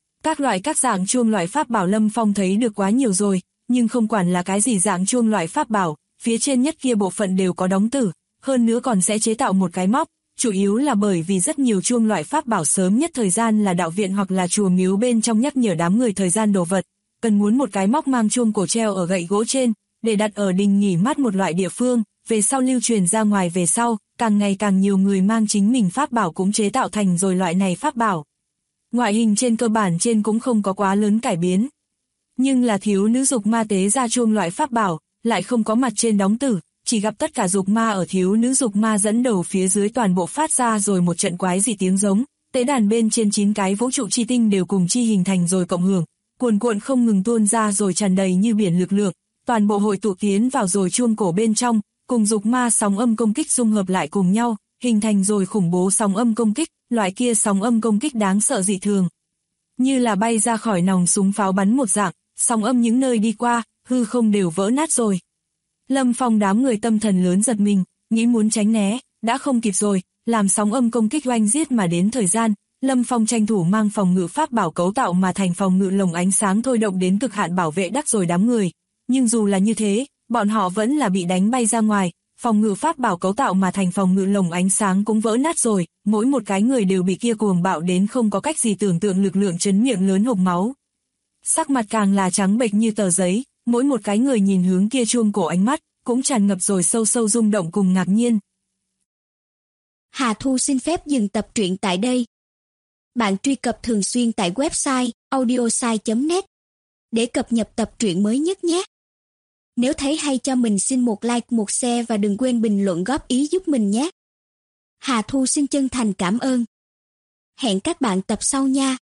Các dạng chuông loại pháp bảo Lâm Phong thấy được quá nhiều rồi, nhưng không quản là cái gì dạng chuông loại pháp bảo, phía trên nhất kia bộ phận đều có đóng tử, hơn nữa còn sẽ chế tạo một cái móc, chủ yếu là bởi vì rất nhiều chuông loại pháp bảo sớm nhất thời gian là đạo viện hoặc là chùa miếu bên trong nhắc nhở đám người thời gian đồ vật, cần muốn một cái móc mang chuông cổ treo ở gậy gỗ trên, để đặt ở đình nghỉ mát một loại địa phương, về sau lưu truyền ra ngoài về sau, càng ngày càng nhiều người mang chính mình pháp bảo cũng chế tạo thành rồi loại này pháp bảo. Ngoại hình trên cơ bản trên cũng không có quá lớn cải biến. Nhưng là thiếu nữ dục ma tế ra chuông loại pháp bảo, lại không có mặt trên đóng tử, chỉ gặp tất cả dục ma ở thiếu nữ dục ma dẫn đầu phía dưới toàn bộ phát ra rồi một trận quái dị tiếng giống, tế đàn bên trên 9 cái vũ trụ chi tinh đều cùng chi hình thành rồi cộng hưởng, cuồn cuộn không ngừng tuôn ra rồi tràn đầy như biển lực lượng, toàn bộ hội tụ tiến vào rồi chuông cổ bên trong, cùng dục ma sóng âm công kích dung hợp lại cùng nhau, hình thành rồi khủng bố sóng âm công kích, loại kia sóng âm công kích đáng sợ dị thường. Như là bay ra khỏi nòng súng pháo bắn một dạng, sóng âm những nơi đi qua, hư không đều vỡ nát rồi. Lâm Phong đám người tâm thần lớn giật mình, nghĩ muốn tránh né, đã không kịp rồi, làm sóng âm công kích oanh giết mà đến thời gian, Lâm Phong tranh thủ mang phòng ngự pháp bảo cấu tạo mà thành phòng ngự lồng ánh sáng thôi động đến cực hạn bảo vệ đắc rồi đám người. Nhưng dù là như thế, bọn họ vẫn là bị đánh bay ra ngoài, phòng ngự pháp bảo cấu tạo mà thành phòng ngự lồng ánh sáng cũng vỡ nát rồi, mỗi một cái người đều bị kia cuồng bạo đến không có cách gì tưởng tượng lực lượng chấn miệng lớn hộc máu. Sắc mặt càng là trắng bệch như tờ giấy, mỗi một cái người nhìn hướng kia chuông cổ ánh mắt, cũng tràn ngập rồi sâu sâu rung động cùng ngạc nhiên. Hà Thu xin phép dừng tập truyện tại đây. Bạn truy cập thường xuyên tại website audiosai.net để cập nhật tập truyện mới nhất nhé. Nếu thấy hay cho mình xin một like, một share và đừng quên bình luận góp ý giúp mình nhé. Hà Thu xin chân thành cảm ơn. Hẹn các bạn tập sau nha.